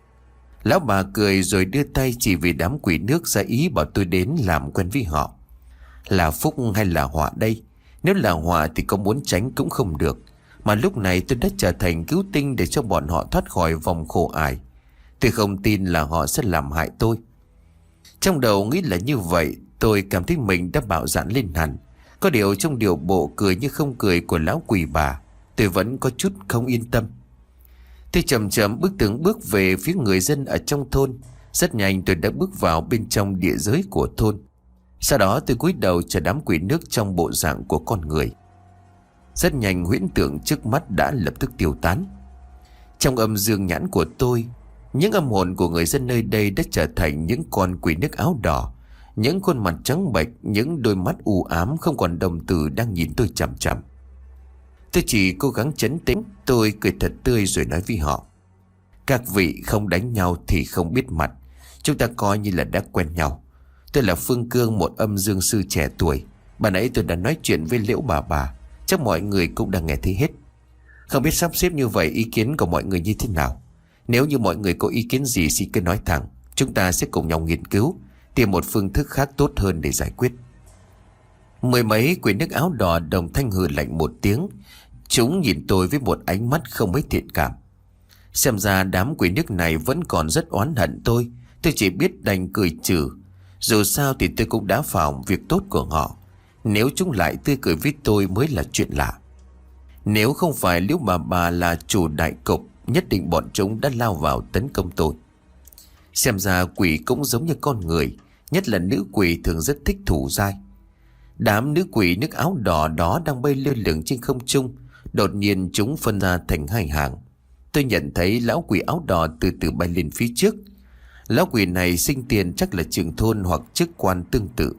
Lão bà cười rồi đưa tay chỉ vì đám quỷ nước ra ý bảo tôi đến làm quen với họ. Là phúc hay là họa đây? Nếu là họa thì có muốn tránh cũng không được. Mà lúc này tôi đã trở thành cứu tinh để cho bọn họ thoát khỏi vòng khổ ải. Tôi không tin là họ sẽ làm hại tôi. Trong đầu nghĩ là như vậy, tôi cảm thấy mình đã bạo dạn lên hẳn. Có điều trong điều bộ cười như không cười của lão quỷ bà, tôi vẫn có chút không yên tâm. Tôi chậm chậm bước từng bước về phía người dân ở trong thôn. Rất nhanh tôi đã bước vào bên trong địa giới của thôn. Sau đó tôi cúi đầu chờ đám quỷ nước trong bộ dạng của con người. Rất nhanh huyễn tượng trước mắt đã lập tức tiêu tán. Trong âm dương nhãn của tôi, những âm hồn của người dân nơi đây đã trở thành những con quỷ nước áo đỏ. Những khuôn mặt trắng bệch, những đôi mắt u ám không còn đồng tử đang nhìn tôi chằm chằm. Tôi chỉ cố gắng trấn tĩnh. Tôi cười thật tươi rồi nói với họ. Các vị không đánh nhau thì không biết mặt. Chúng ta coi như là đã quen nhau. Tôi là Phương Cương, một âm dương sư trẻ tuổi. Bà nãy tôi đã nói chuyện với Liễu bà bà, chắc mọi người cũng đã nghe thấy hết. Không biết sắp xếp như vậy ý kiến của mọi người như thế nào? Nếu như mọi người có ý kiến gì xin cứ nói thẳng. Chúng ta sẽ cùng nhau nghiên cứu, tìm một phương thức khác tốt hơn để giải quyết. Mười mấy quỷ nước áo đỏ đồng thanh hừ lạnh một tiếng. Chúng nhìn tôi với một ánh mắt không mấy thiện cảm. Xem ra đám quỷ nước này vẫn còn rất oán hận tôi. Tôi chỉ biết đành cười trừ. Dù sao thì tôi cũng đã phòng việc tốt của họ. Nếu chúng lại tươi cười với tôi mới là chuyện lạ. Nếu không phải Liễu bà bà là chủ đại cục, nhất định bọn chúng đã lao vào tấn công tôi. Xem ra quỷ cũng giống như con người, nhất là nữ quỷ thường rất thích thủ dai. Đám nữ quỷ nước áo đỏ đó đang bay lơ lửng trên không trung. Đột nhiên chúng phân ra thành hai hàng. Tôi nhận thấy lão quỷ áo đỏ từ từ bay lên phía trước. Lão quỷ này sinh tiền chắc là trưởng thôn hoặc chức quan tương tự.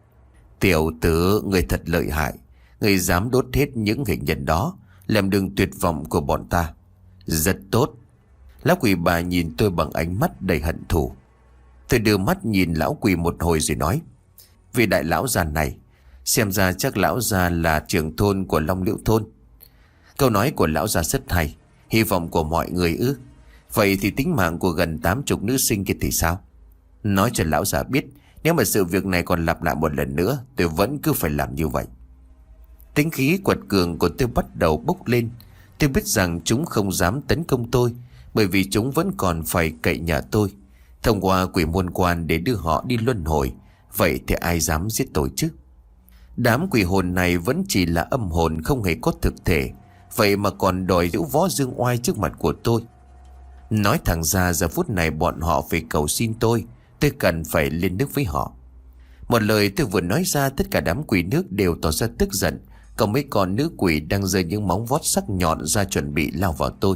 Tiểu tử, người thật lợi hại. Người dám đốt hết những hình nhân đó, làm đường tuyệt vọng của bọn ta. Rất tốt. Lão quỷ bà nhìn tôi bằng ánh mắt đầy hận thù. Tôi đưa mắt nhìn lão quỷ một hồi rồi nói. Vị đại lão già này, xem ra chắc lão già là trưởng thôn của Long Liễu thôn. Câu nói của lão già rất hay. Hy vọng của mọi người ư? Vậy thì tính mạng của gần tám chục nữ sinh kia thì sao? Nói cho lão già biết, nếu mà sự việc này còn lặp lại một lần nữa, tôi vẫn cứ phải làm như vậy. Tính khí quật cường của tôi bắt đầu bốc lên. Tôi biết rằng chúng không dám tấn công tôi, bởi vì chúng vẫn còn phải cậy nhờ tôi thông qua quỷ môn quan để đưa họ đi luân hồi. Vậy thì ai dám giết tôi chứ? Đám quỷ hồn này vẫn chỉ là âm hồn, không hề có thực thể. Vậy mà còn đòi giễu võ dương oai trước mặt của tôi. Nói thẳng ra, giờ phút này bọn họ phải cầu xin tôi. Tôi cần phải lên nước với họ. Một lời tôi vừa nói ra, tất cả đám quỷ nước đều tỏ ra tức giận. Còn mấy con nữ quỷ đang giơ những móng vuốt sắc nhọn ra chuẩn bị lao vào tôi.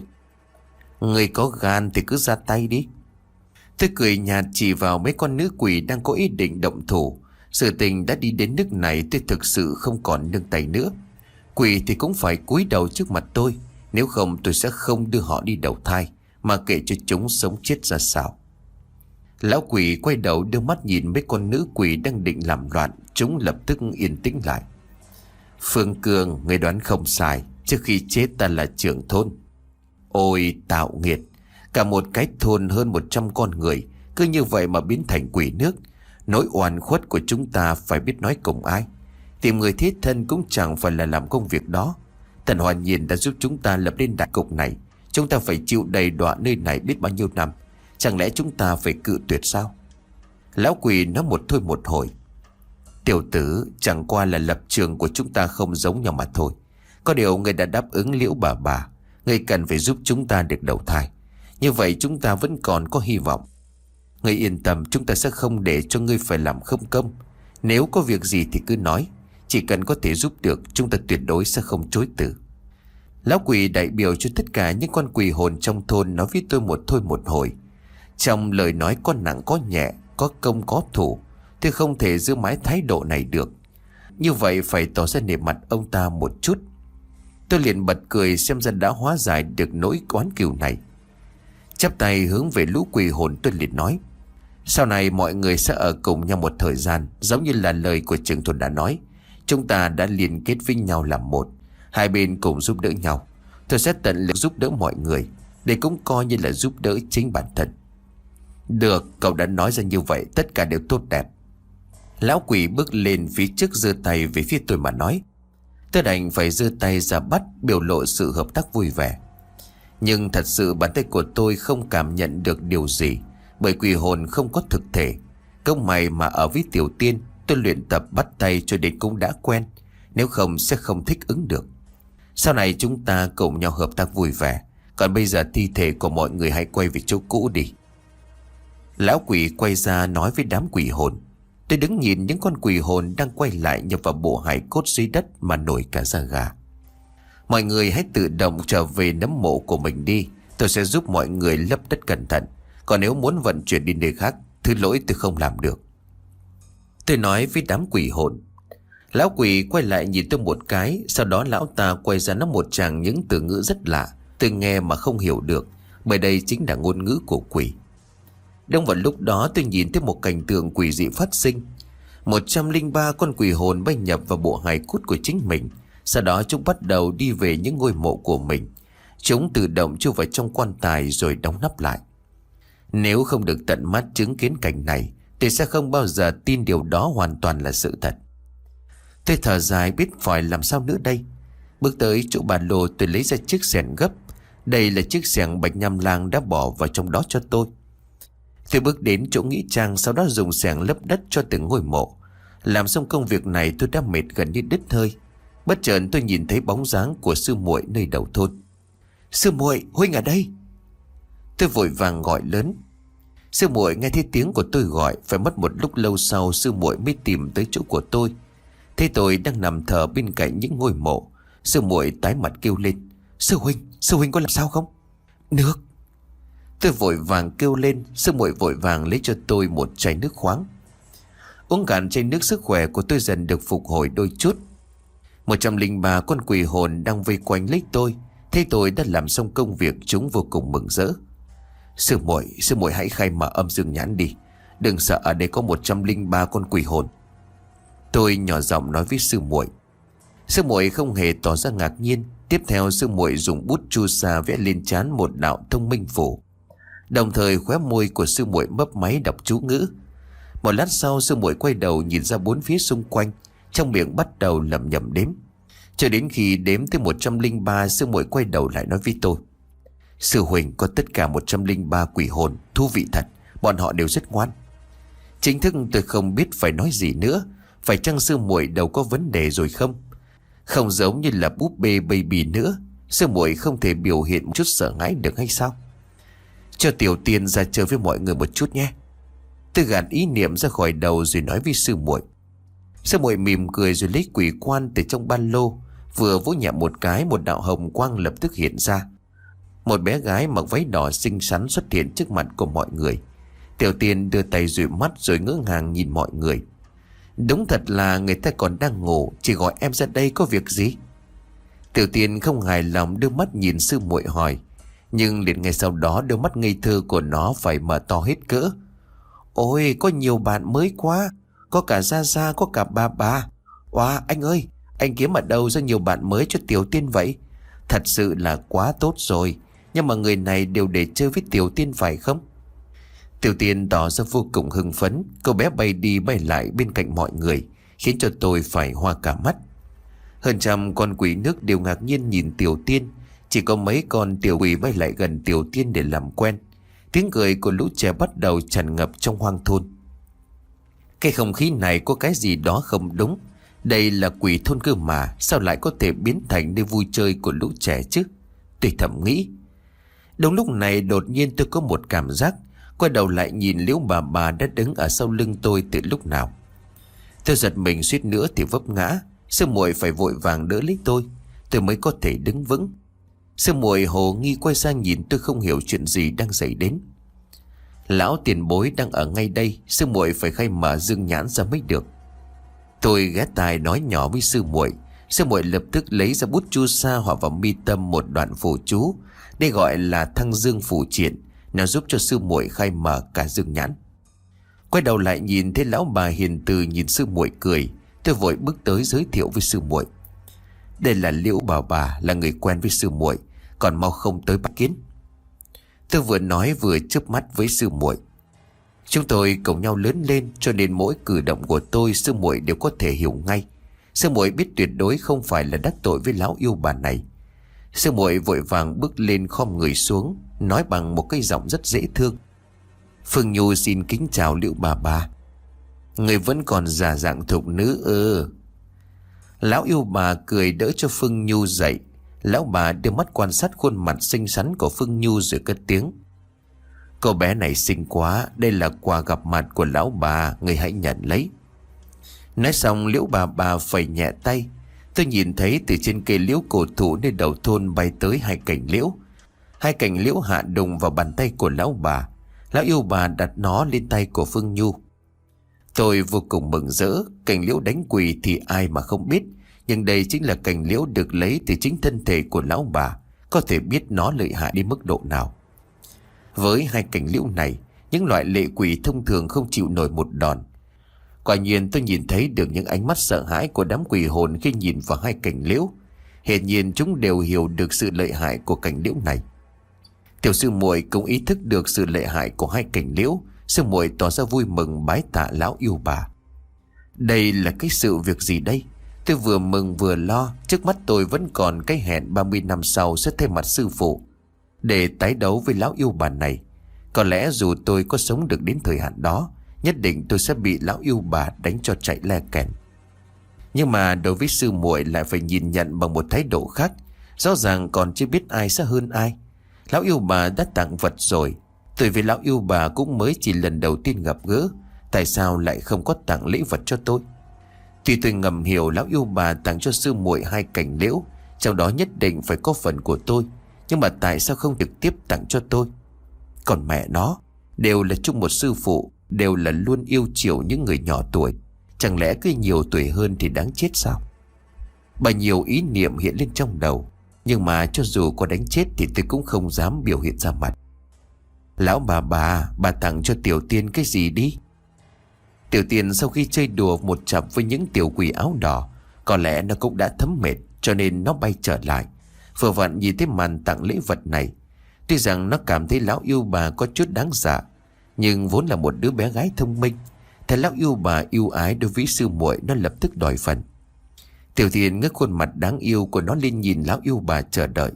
Người có gan thì cứ ra tay đi. Tôi cười nhạt chỉ vào mấy con nữ quỷ đang có ý định động thủ. Sự tình đã đi đến nước này, tôi thực sự không còn nương tay nữa. Quỷ thì cũng phải cúi đầu trước mặt tôi. Nếu không tôi sẽ không đưa họ đi đầu thai, mà kể cho chúng sống chết ra sao. Lão quỷ quay đầu đưa mắt nhìn mấy con nữ quỷ đang định làm loạn. Chúng lập tức yên tĩnh lại. Phương Cương, người đoán không sai. Trước khi chết ta là trưởng thôn. Ôi tạo nghiệt. Cả một cái thôn hơn một trăm con người, cứ như vậy mà biến thành quỷ nước. Nỗi oan khuất của chúng ta phải biết nói cùng ai? Tìm người thiết thân cũng chẳng phải là làm công việc đó. Thần Hoàn Nhiên đã giúp chúng ta lập nên đại cục này. Chúng ta phải chịu đầy đọa nơi này biết bao nhiêu năm. Chẳng lẽ chúng ta phải cự tuyệt sao? Lão quỷ nói một thôi một hồi. Tiểu tử, chẳng qua là lập trường của chúng ta không giống nhau mà thôi. Có điều người đã đáp ứng Liễu bà bà. Người cần phải giúp chúng ta được đầu thai. Như vậy chúng ta vẫn còn có hy vọng. Người yên tâm, chúng ta sẽ không để cho ngươi phải làm không công. Nếu có việc gì thì cứ nói. Chỉ cần có thể giúp được, chúng ta tuyệt đối sẽ không chối từ. Lão quỷ đại biểu cho tất cả những con quỷ hồn trong thôn nói với tôi một thôi một hồi. Trong lời nói có nặng có nhẹ, có công có thủ. Tôi không thể giữ mãi thái độ này được. Như vậy phải tỏ ra nể mặt ông ta một chút. Tôi liền bật cười xem ra đã hóa giải được nỗi oán cừu này. Chắp tay hướng về lũ quỷ hồn tôi liền nói. Sau này mọi người sẽ ở cùng nhau một thời gian. Giống như là lời của trưởng thôn đã nói. Chúng ta đã liên kết với nhau làm một. Hai bên cùng giúp đỡ nhau. Tôi sẽ tận lực giúp đỡ mọi người. Đây cũng coi như là giúp đỡ chính bản thân. Được, cậu đã nói ra như vậy, tất cả đều tốt đẹp. Lão quỷ bước lên phía trước giơ tay về phía tôi mà nói. Tôi đành phải giơ tay ra bắt, biểu lộ sự hợp tác vui vẻ. Nhưng thật sự bàn tay của tôi không cảm nhận được điều gì. Bởi quỷ hồn không có thực thể. Công mày mà ở với Tiểu Tiên, tôi luyện tập bắt tay cho đến cũng đã quen. Nếu không sẽ không thích ứng được. Sau này chúng ta cùng nhau hợp tác vui vẻ. Còn bây giờ thi thể của mọi người hãy quay về chỗ cũ đi. Lão quỷ quay ra nói với đám quỷ hồn. Tôi đứng nhìn những con quỷ hồn đang quay lại nhập vào bộ hài cốt dưới đất mà nổi cả da gà. Mọi người hãy tự động trở về nấm mộ của mình đi. Tôi sẽ giúp mọi người lấp đất cẩn thận. Còn nếu muốn vận chuyển đi nơi khác, thứ lỗi tôi không làm được. Tôi nói với đám quỷ hồn. Lão quỷ quay lại nhìn tôi một cái. Sau đó lão ta quay ra nói một tràng những từ ngữ rất lạ. Tôi nghe mà không hiểu được. Bởi đây chính là ngôn ngữ của quỷ. Đúng vào lúc đó tôi nhìn thấy một cảnh tượng quỷ dị phát sinh. Một trăm linh ba con quỷ hồn bay nhập vào bộ hài cốt của chính mình. Sau đó chúng bắt đầu đi về những ngôi mộ của mình. Chúng tự động chui vào trong quan tài rồi đóng nắp lại. Nếu không được tận mắt chứng kiến cảnh này, tôi sẽ không bao giờ tin điều đó hoàn toàn là sự thật. Tôi thở dài biết phải làm sao nữa đây. Bước tới chỗ ba lô, tôi lấy ra chiếc xẻng gấp. Đây là chiếc xẻng Bạch Nham Lang đã bỏ vào trong đó cho tôi. Tôi bước đến chỗ nghĩa trang, sau đó dùng xẻng lấp đất cho từng ngôi mộ. Làm xong công việc này tôi đã mệt gần như đứt hơi. Bất chợt tôi nhìn thấy bóng dáng của sư muội nơi đầu thôn. Sư muội, huynh ở đây. Tôi vội vàng gọi lớn. Sư muội nghe thấy tiếng của tôi gọi. Phải mất một lúc lâu sau sư muội mới tìm tới chỗ của tôi. Thấy tôi đang nằm thở bên cạnh những ngôi mộ, sư muội tái mặt kêu lên. Sư huynh, sư huynh có làm sao không? Nước. Tôi vội vàng kêu lên. Sư muội vội vàng lấy cho tôi một chai nước khoáng. Uống cạn chai nước, sức khỏe của tôi dần được phục hồi đôi chút. Một trăm linh ba con quỷ hồn đang vây quanh lấy tôi. Thấy tôi đã làm xong công việc, chúng vô cùng mừng rỡ. Sư muội, sư muội hãy khai mở âm dương nhãn đi. Đừng sợ, ở đây có một trăm linh ba con quỷ hồn. Tôi nhỏ giọng nói với sư muội. Sư muội không hề tỏ ra ngạc nhiên. Tiếp theo sư muội dùng bút chu sa vẽ lên trán một đạo thông minh phủ. Đồng thời khóe môi của sư muội mấp máy đọc chú ngữ. Một lát sau sư muội quay đầu nhìn ra bốn phía xung quanh, trong miệng bắt đầu lẩm nhẩm đếm. Cho đến khi đếm tới một trăm linh ba, sư muội quay đầu lại nói với tôi. Sư huynh, có tất cả một trăm linh ba quỷ hồn, thú vị thật, bọn họ đều rất ngoan. Chính thức tôi không biết phải nói gì nữa. Phải chăng sư muội đầu có vấn đề rồi không? Không giống như là búp bê baby nữa. Sư muội không thể biểu hiện một chút sợ hãi được hay sao? Cho Tiểu Tiên ra chơi với mọi người một chút nhé. Tôi gạt ý niệm ra khỏi đầu rồi nói với sư muội. Sư muội mỉm cười rồi lấy quỷ quan từ trong ba lô. Vừa vỗ nhẹ một cái, một đạo hồng quang lập tức hiện ra. Một bé gái mặc váy đỏ xinh xắn xuất hiện trước mặt của mọi người. Tiểu Tiên đưa tay dụi mắt rồi ngỡ ngàng nhìn mọi người. Đúng thật là người ta còn đang ngủ, chỉ gọi em ra đây có việc gì? Tiểu Tiên không hài lòng đưa mắt nhìn sư muội hỏi. Nhưng liền ngay sau đó đôi mắt ngây thơ của nó phải mở to hết cỡ. Ôi, có nhiều bạn mới quá. Có cả Gia Gia, có cả bà bà. Wow, anh ơi, anh kiếm ở đâu ra nhiều bạn mới cho Tiểu Tiên vậy? Thật sự là quá tốt rồi. Nhưng mà người này đều để chơi với Tiểu Tiên phải không? Tiểu Tiên tỏ ra vô cùng hưng phấn. Cô bé bay đi bay lại bên cạnh mọi người, khiến cho tôi phải hoa cả mắt. Hơn trăm con quỷ nước đều ngạc nhiên nhìn Tiểu Tiên. Chỉ có mấy con tiểu quỷ bay lại gần Tiểu Tiên để làm quen. Tiếng cười của lũ trẻ bắt đầu tràn ngập trong hoang thôn. Cái không khí này có cái gì đó không đúng. Đây là quỷ thôn cơ mà, sao lại có thể biến thành nơi vui chơi của lũ trẻ chứ? Tôi thầm nghĩ. Đúng lúc này đột nhiên tôi có một cảm giác. Quay đầu lại nhìn Liễu bà bà đã đứng ở sau lưng tôi từ lúc nào. Tôi giật mình suýt nữa thì vấp ngã. Sư muội phải vội vàng đỡ lấy tôi, tôi mới có thể đứng vững. Sư muội hồ nghi quay sang nhìn tôi, không hiểu chuyện gì đang xảy đến. Lão tiền bối đang ở ngay đây, sư muội phải khai mở dương nhãn ra mới được. Tôi ghé tai nói nhỏ với sư muội. Sư muội lập tức lấy ra bút chu sa họa vào mi tâm một đoạn phù chú. Đây gọi là Thăng Dương Phù Triện, nó giúp cho sư muội khai mở cả dương nhãn. Quay đầu lại nhìn thấy lão bà hiền từ nhìn sư muội cười. Tôi vội bước tới giới thiệu với sư muội. Đây là Liễu bà bà, là người quen với sư muội, còn mau không tới bắt kiến. Tôi vừa nói vừa chớp mắt với sư muội. Chúng tôi cùng nhau lớn lên, cho nên mỗi cử động của tôi sư muội đều có thể hiểu ngay. Sư muội biết tuyệt đối không phải là đắc tội với lão yêu bà này. Sư muội vội vàng bước lên khom người xuống, nói bằng một cái giọng rất dễ thương. Phương Nhu xin kính chào Liễu bà bà. Người vẫn còn giả dạng thục nữ ư? Lão yêu bà cười đỡ cho Phương Nhu dậy. Lão bà đưa mắt quan sát khuôn mặt xinh xắn của Phương Nhu rồi cất tiếng. Cô bé này xinh quá, đây là quà gặp mặt của lão bà, người hãy nhận lấy. Nói xong Liễu bà bà phẩy nhẹ tay. Tôi nhìn thấy từ trên cây liễu cổ thụ nơi đầu thôn bay tới hai cành liễu. Hai cành liễu hạ đùng vào bàn tay của lão bà. Lão yêu bà đặt nó lên tay của Phương Nhu. Tôi vô cùng mừng rỡ. Cành liễu đánh quỳ thì ai mà không biết, nhưng đây chính là cành liễu được lấy từ chính thân thể của lão bà, có thể biết nó lợi hại đến mức độ nào. Với hai cành liễu này, những loại lệ quỷ thông thường không chịu nổi một đòn. Quả nhiên tôi nhìn thấy được những ánh mắt sợ hãi của đám quỷ hồn khi nhìn vào hai cành liễu. Hiển nhiên chúng đều hiểu được sự lợi hại của cành liễu này. Tiểu sư muội cũng ý thức được sự lợi hại của hai cành liễu. Sư muội tỏ ra vui mừng bái tạ lão yêu bà. Đây là cái sự việc gì đây? Tôi vừa mừng vừa lo. Trước mắt tôi vẫn còn cái hẹn ba mươi năm sau sẽ thay mặt sư phụ để tái đấu với lão yêu bà này. Có lẽ dù tôi có sống được đến thời hạn đó, nhất định tôi sẽ bị lão yêu bà đánh cho chạy le kèn. Nhưng mà đối với sư muội lại phải nhìn nhận bằng một thái độ khác. Rõ ràng còn chưa biết ai sẽ hơn ai. Lão yêu bà đã tặng vật rồi. Tôi với lão yêu bà cũng mới chỉ lần đầu tiên gặp gỡ, tại sao lại không có tặng lễ vật cho tôi? Tuy tôi ngầm hiểu lão yêu bà tặng cho sư muội hai cành liễu, trong đó nhất định phải có phần của tôi, nhưng mà tại sao không trực tiếp tặng cho tôi? Còn mẹ nó, đều là chung một sư phụ, đều là luôn yêu chiều những người nhỏ tuổi, chẳng lẽ cứ nhiều tuổi hơn thì đáng chết sao? Bao nhiêu ý niệm hiện lên trong đầu, nhưng mà cho dù có đánh chết thì tôi cũng không dám biểu hiện ra mặt. Lão bà bà, bà tặng cho Tiểu Tiên cái gì đi? Tiểu Tiên sau khi chơi đùa một chặp với những tiểu quỷ áo đỏ, có lẽ nó cũng đã thấm mệt, cho nên nó bay trở lại. Vừa vặn nhìn thấy màn tặng lễ vật này. Tuy rằng nó cảm thấy lão yêu bà có chút đáng dạ, nhưng vốn là một đứa bé gái thông minh, thấy lão yêu bà yêu ái đối với sư muội, nó lập tức đòi phần. Tiểu Tiên ngước khuôn mặt đáng yêu của nó lên nhìn lão yêu bà chờ đợi.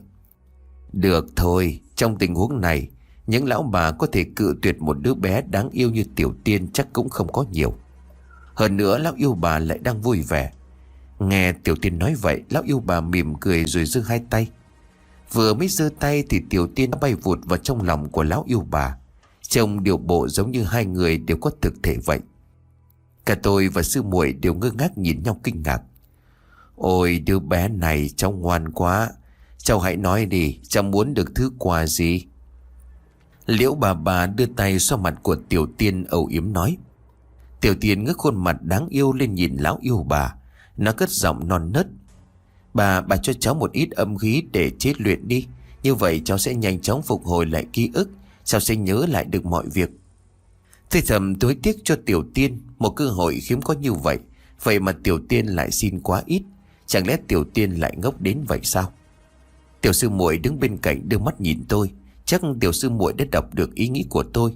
Được thôi, trong tình huống này, những lão bà có thể cự tuyệt một đứa bé đáng yêu như Tiểu Tiên chắc cũng không có nhiều. Hơn nữa lão yêu bà lại đang vui vẻ. Nghe Tiểu Tiên nói vậy, lão yêu bà mỉm cười rồi giơ hai tay. Vừa mới giơ tay thì Tiểu Tiên đã bay vụt vào trong lòng của lão yêu bà. Trông điều bộ giống như hai người đều có thực thể vậy. Cả tôi và sư muội đều ngơ ngác nhìn nhau kinh ngạc. Ôi đứa bé này cháu ngoan quá. Cháu hãy nói đi, cháu muốn được thứ quà gì? Liễu bà bà đưa tay xoa mặt của Tiểu Tiên âu yếm nói. Tiểu Tiên ngước khuôn mặt đáng yêu lên nhìn lão yêu bà. Nó cất giọng non nớt. Bà, bà cho cháu một ít âm khí để chế luyện đi. Như vậy cháu sẽ nhanh chóng phục hồi lại ký ức. Cháu sẽ nhớ lại được mọi việc. Tôi thầm tối tiếc cho Tiểu Tiên. Một cơ hội hiếm có như vậy, vậy mà Tiểu Tiên lại xin quá ít. Chẳng lẽ Tiểu Tiên lại ngốc đến vậy sao? Tiểu sư muội đứng bên cạnh đưa mắt nhìn tôi. Chắc tiểu sư muội đã đọc được ý nghĩ của tôi.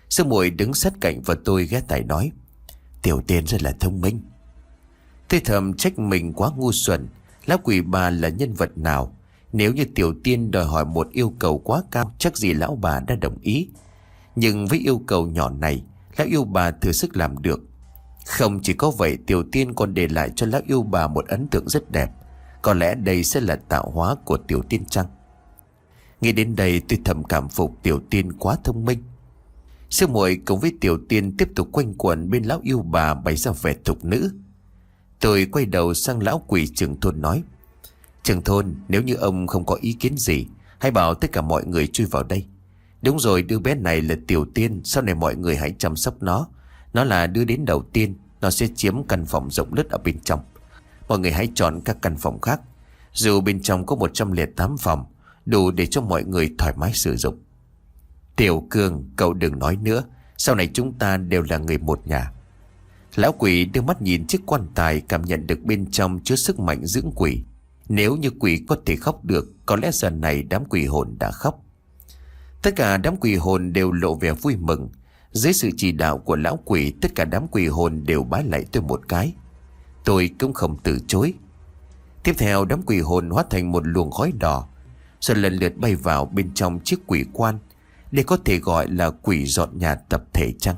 Sư muội đứng sát cạnh và tôi ghé tai nói: Tiểu Tiên rất là thông minh. Tôi thầm trách mình quá ngu xuẩn. Lão quỷ bà là nhân vật nào? Nếu như Tiểu Tiên đòi hỏi một yêu cầu quá cao, chắc gì lão bà đã đồng ý. Nhưng với yêu cầu nhỏ này, lão yêu bà thừa sức làm được. Không chỉ có vậy, Tiểu Tiên còn để lại cho lão yêu bà một ấn tượng rất đẹp. Có lẽ đây sẽ là tạo hóa của Tiểu Tiên chăng? Nghĩ đến đây tôi thầm cảm phục Tiểu Tiên quá thông minh. Sư muội cùng với Tiểu Tiên tiếp tục quanh quẩn bên lão yêu bà bày ra vẻ thục nữ. Tôi quay đầu sang lão quỷ trưởng thôn nói: Trưởng thôn, nếu như ông không có ý kiến gì, hãy bảo tất cả mọi người chui vào đây. Đúng rồi, đứa bé này là Tiểu Tiên, sau này mọi người hãy chăm sóc nó. Nó là đứa đến đầu tiên, nó sẽ chiếm căn phòng rộng lớn ở bên trong. Mọi người hãy chọn các căn phòng khác. Dù bên trong có một trăm lẻ tám phòng, đủ để cho mọi người thoải mái sử dụng. Tiểu Cương, cậu đừng nói nữa, sau này chúng ta đều là người một nhà. Lão quỷ đưa mắt nhìn chiếc quan tài, cảm nhận được bên trong chứa sức mạnh dưỡng quỷ. Nếu như quỷ có thể khóc được, có lẽ giờ này đám quỷ hồn đã khóc. Tất cả đám quỷ hồn đều lộ vẻ vui mừng. Dưới sự chỉ đạo của lão quỷ, tất cả đám quỷ hồn đều bái lạy tôi một cái. Tôi cũng không từ chối. Tiếp theo, đám quỷ hồn hóa thành một luồng khói đỏ, rồi lần lượt bay vào bên trong chiếc quỷ quan. Đây có thể gọi là quỷ dọn nhà tập thể chăng?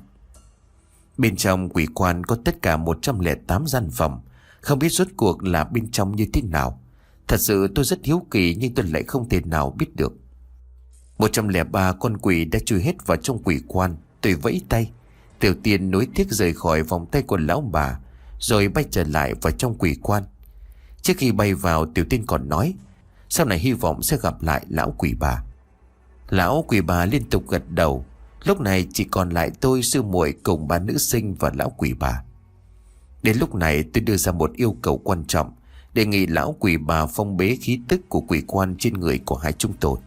Bên trong quỷ quan có tất cả một trăm lẻ tám gian phòng. Không biết rốt cuộc là bên trong như thế nào. Thật sự tôi rất hiếu kỳ, nhưng tôi lại không thể nào biết được. Một trăm lẻ ba con quỷ đã chui hết vào trong quỷ quan. Tôi vẫy tay. Tiểu Tiên nối tiếc rời khỏi vòng tay của lão bà, rồi bay trở lại vào trong quỷ quan. Trước khi bay vào, Tiểu Tiên còn nói: Sau này hy vọng sẽ gặp lại lão quỷ bà. Lão quỷ bà liên tục gật đầu. Lúc này chỉ còn lại tôi, sư muội cùng ba nữ sinh và lão quỷ bà. Đến lúc này tôi đưa ra một yêu cầu quan trọng, đề nghị lão quỷ bà phong bế khí tức của quỷ quan trên người của hai chúng tôi.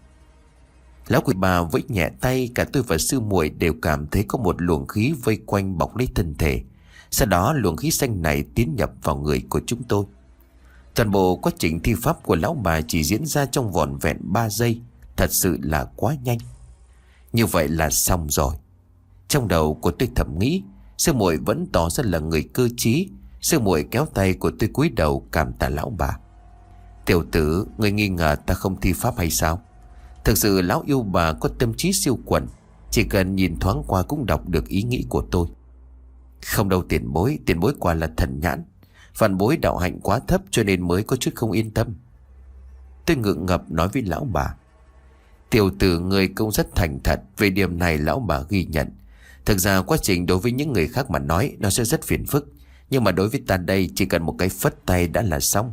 Lão quỷ bà vẫy nhẹ tay, cả tôi và sư muội đều cảm thấy có một luồng khí vây quanh bọc lấy thân thể. Sau đó luồng khí xanh này tiến nhập vào người của chúng tôi. Toàn bộ quá trình thi pháp của lão bà chỉ diễn ra trong vỏn vẹn ba giây. Thật sự là quá nhanh. Như vậy là xong rồi. Trong đầu của tôi thầm nghĩ. Sư muội vẫn tỏ ra là người cơ trí. Sư muội kéo tay của tôi cúi đầu cảm tạ lão bà. Tiểu tử, người nghi ngờ ta không thi pháp hay sao? Thực sự lão yêu bà có tâm trí siêu quần. Chỉ cần nhìn thoáng qua cũng đọc được ý nghĩ của tôi. Không đâu tiền bối, tiền bối quả là thần nhãn. Phản bối đạo hạnh quá thấp cho nên mới có chút không yên tâm. Tôi ngượng ngập nói với lão bà. Tiểu tử, người cũng rất thành thật. Về điểm này lão bà ghi nhận. Thực ra quá trình đối với những người khác mà nói nó sẽ rất phiền phức, nhưng mà đối với ta đây chỉ cần một cái phất tay đã là xong.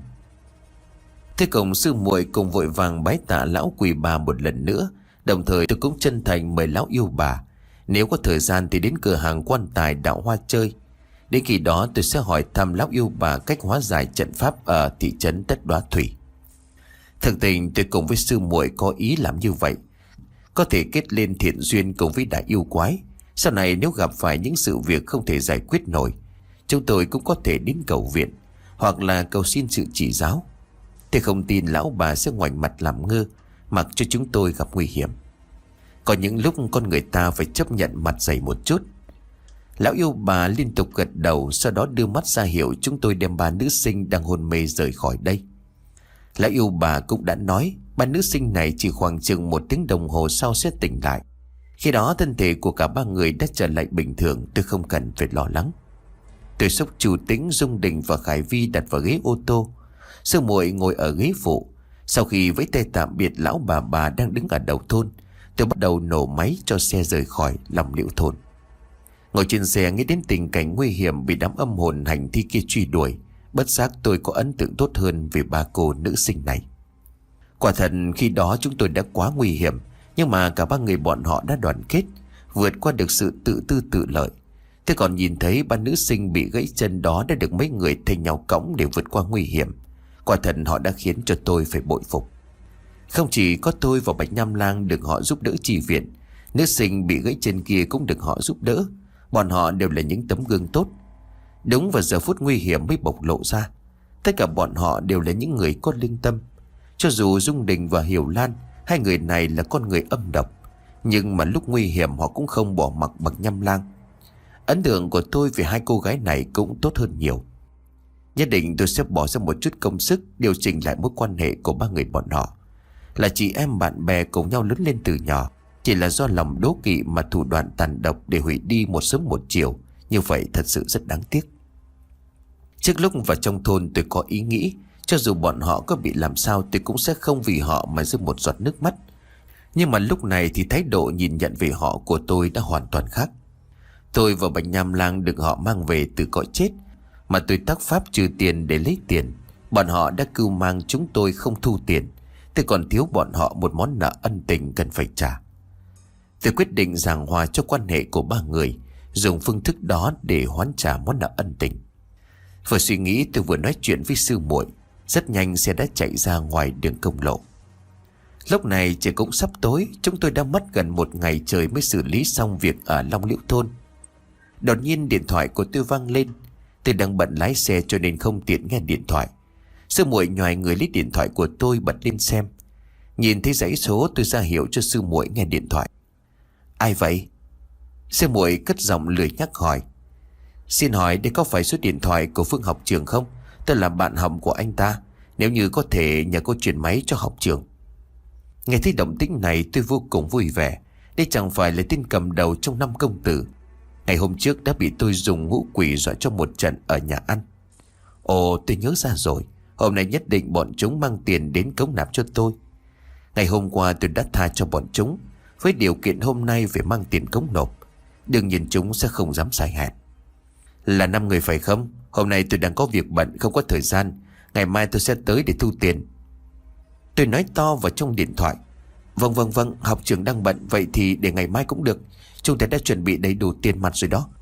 Thế cùng sư muội cùng vội vàng bái tạ lão quỷ bà một lần nữa. Đồng thời tôi cũng chân thành mời lão yêu bà, nếu có thời gian thì đến cửa hàng quan tài Đạo Hoa chơi. Đến khi đó tôi sẽ hỏi thăm lão yêu bà cách hóa giải trận pháp ở thị trấn Đất Đóa Thủy. Thực tình tôi cùng với sư muội có ý làm như vậy, có thể kết lên thiện duyên cùng với đại yêu quái. Sau này nếu gặp phải những sự việc không thể giải quyết nổi, chúng tôi cũng có thể đến cầu viện, hoặc là cầu xin sự chỉ giáo. Tôi không tin lão bà sẽ ngoảnh mặt làm ngơ, mặc cho chúng tôi gặp nguy hiểm. Có những lúc con người ta phải chấp nhận mặt dày một chút. Lão yêu bà liên tục gật đầu, sau đó đưa mắt ra hiệu chúng tôi đem ba nữ sinh đang hôn mê rời khỏi đây. Lão yêu bà cũng đã nói ba nữ sinh này chỉ khoảng chừng một tiếng đồng hồ sau sẽ tỉnh lại. Khi đó thân thể của cả ba người đã trở lại bình thường, tôi không cần phải lo lắng. Tôi xúc Chu Tĩnh, Dung Đình và Khải Vi đặt vào ghế ô tô. Sư muội ngồi ở ghế phụ. Sau khi vẫy tay tạm biệt lão bà bà đang đứng ở đầu thôn, tôi bắt đầu nổ máy cho xe rời khỏi lòng liễu thôn. Ngồi trên xe nghĩ đến tình cảnh nguy hiểm bị đám âm hồn hành thi kia truy đuổi, bất giác tôi có ấn tượng tốt hơn về ba cô nữ sinh này. Quả thật khi đó chúng tôi đã quá nguy hiểm, nhưng mà cả ba người bọn họ đã đoàn kết, vượt qua được sự tự tư tự lợi. Thế còn nhìn thấy ba nữ sinh bị gãy chân đó đã được mấy người thay nhau cõng để vượt qua nguy hiểm. Quả thật họ đã khiến cho tôi phải bội phục. Không chỉ có tôi và Bạch Nham Lang được họ giúp đỡ chi viện, nữ sinh bị gãy chân kia cũng được họ giúp đỡ. Bọn họ đều là những tấm gương tốt. Đúng vào giờ phút nguy hiểm mới bộc lộ ra. Tất cả bọn họ đều là những người có linh tâm. Cho dù Dung Đình và Hiểu Lan, hai người này là con người âm độc, Nhưng mà lúc nguy hiểm họ cũng không bỏ mặc bậc nhăm lang. Ấn tượng của tôi về hai cô gái này cũng tốt hơn nhiều. Nhất định tôi sẽ bỏ ra một chút công sức điều chỉnh lại mối quan hệ của ba người bọn họ. Là chị em bạn bè cùng nhau lớn lên từ nhỏ, chỉ là do lòng đố kỵ mà thủ đoạn tàn độc để hủy đi một sớm một chiều. Như vậy thật sự rất đáng tiếc. Trước lúc vào trong thôn tôi có ý nghĩ, cho dù bọn họ có bị làm sao tôi cũng sẽ không vì họ mà rơi một giọt nước mắt. Nhưng mà lúc này thì thái độ nhìn nhận về họ của tôi đã hoàn toàn khác. Tôi và Bạch Nham Lang được họ mang về từ cõi chết, mà tôi tác pháp trừ tiền để lấy tiền. Bọn họ đã cưu mang chúng tôi không thu tiền. Tôi còn thiếu bọn họ một món nợ ân tình cần phải trả. Tôi quyết định giảng hòa cho quan hệ của ba người, dùng phương thức đó để hoán trả món nợ ân tình. Vừa suy nghĩ tôi vừa nói chuyện với sư muội. Rất nhanh xe đã chạy ra ngoài đường công lộ. Lúc này trời cũng sắp tối. Chúng tôi đã mất gần một ngày trời mới xử lý xong việc ở Long Liễu thôn. Đột nhiên điện thoại của tôi vang lên. Tôi đang bận lái xe cho nên không tiện nghe điện thoại. Sư muội nhoài người lấy điện thoại của tôi bật lên xem. Nhìn thấy dãy số tôi ra hiệu cho sư muội nghe điện thoại. Ai vậy? Sư muội cất giọng lười nhắc hỏi. Xin hỏi đây có phải số điện thoại của Phương học trường không? Tôi là bạn học của anh ta. Nếu như có thể nhờ cô chuyển máy cho học trường. Nghe thấy động tĩnh này tôi vô cùng vui vẻ. Đây chẳng phải là tên cầm đầu trong năm công tử ngày hôm trước đã bị tôi dùng ngũ quỷ dọa cho một trận ở nhà ăn. Ồ, tôi nhớ ra rồi. Hôm nay nhất định bọn chúng mang tiền đến cống nạp cho tôi. Ngày hôm qua tôi đã tha cho bọn chúng, với điều kiện hôm nay phải mang tiền cống nộp. Đương nhiên chúng sẽ không dám sai hẹn. Là năm người phải không? Hôm nay tôi đang có việc bận không có thời gian. Ngày mai tôi sẽ tới để thu tiền. Tôi nói to vào trong điện thoại. Vâng vâng vâng, học trường đang bận. Vậy thì để ngày mai cũng được. Chúng ta đã chuẩn bị đầy đủ tiền mặt rồi đó.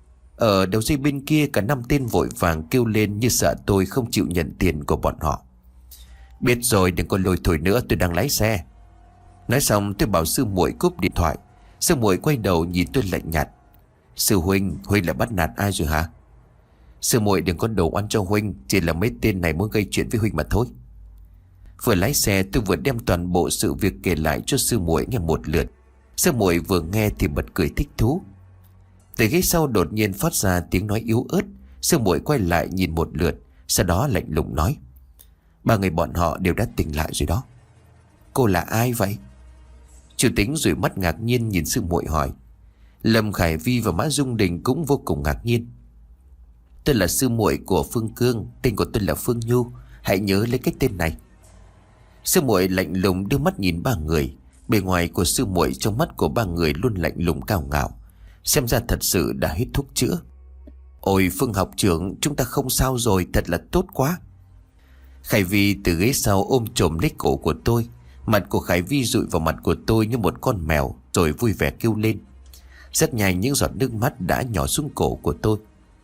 Ở đầu dây bên kia cả năm tên vội vàng kêu lên như sợ tôi không chịu nhận tiền của bọn họ. Biết rồi, đừng có lôi thổi nữa, tôi đang lái xe. Nói xong tôi bảo sư muội cúp điện thoại. Sư muội quay đầu nhìn tôi lạnh nhạt. Sư huynh, huynh lại bắt nạt ai rồi hả? Sư muội đừng có đổ oan cho huynh, chỉ là mấy tên này muốn gây chuyện với huynh mà thôi. Vừa lái xe tôi vừa đem toàn bộ sự việc kể lại cho sư muội nghe một lượt. Sư muội vừa nghe thì bật cười thích thú. Từ ghế sau đột nhiên phát ra tiếng nói yếu ớt. Sư muội quay lại nhìn một lượt, sau đó lạnh lùng nói. Ba người bọn họ đều đã tỉnh lại rồi đó. Cô là ai vậy? Chủ Tính rủi mắt ngạc nhiên nhìn sư muội hỏi. Lâm Khải Vi và Mã Dung Đình cũng vô cùng ngạc nhiên. Tôi là sư muội của Phương Cương, tên của tôi là Phương Nhu, hãy nhớ lấy cái tên này. Sư muội lạnh lùng đưa mắt nhìn ba người. Bề ngoài của sư muội trong mắt của ba người luôn lạnh lùng cao ngạo, xem ra thật sự đã hết thuốc chữa. Ôi Phương học trưởng, chúng ta không sao rồi, thật là tốt quá. Khải Vi từ ghế sau ôm chồm lấy cổ của tôi. Mặt của Khải Vi dụi vào mặt của tôi như một con mèo, rồi vui vẻ kêu lên. Rất nhanh những giọt nước mắt đã nhỏ xuống cổ của tôi.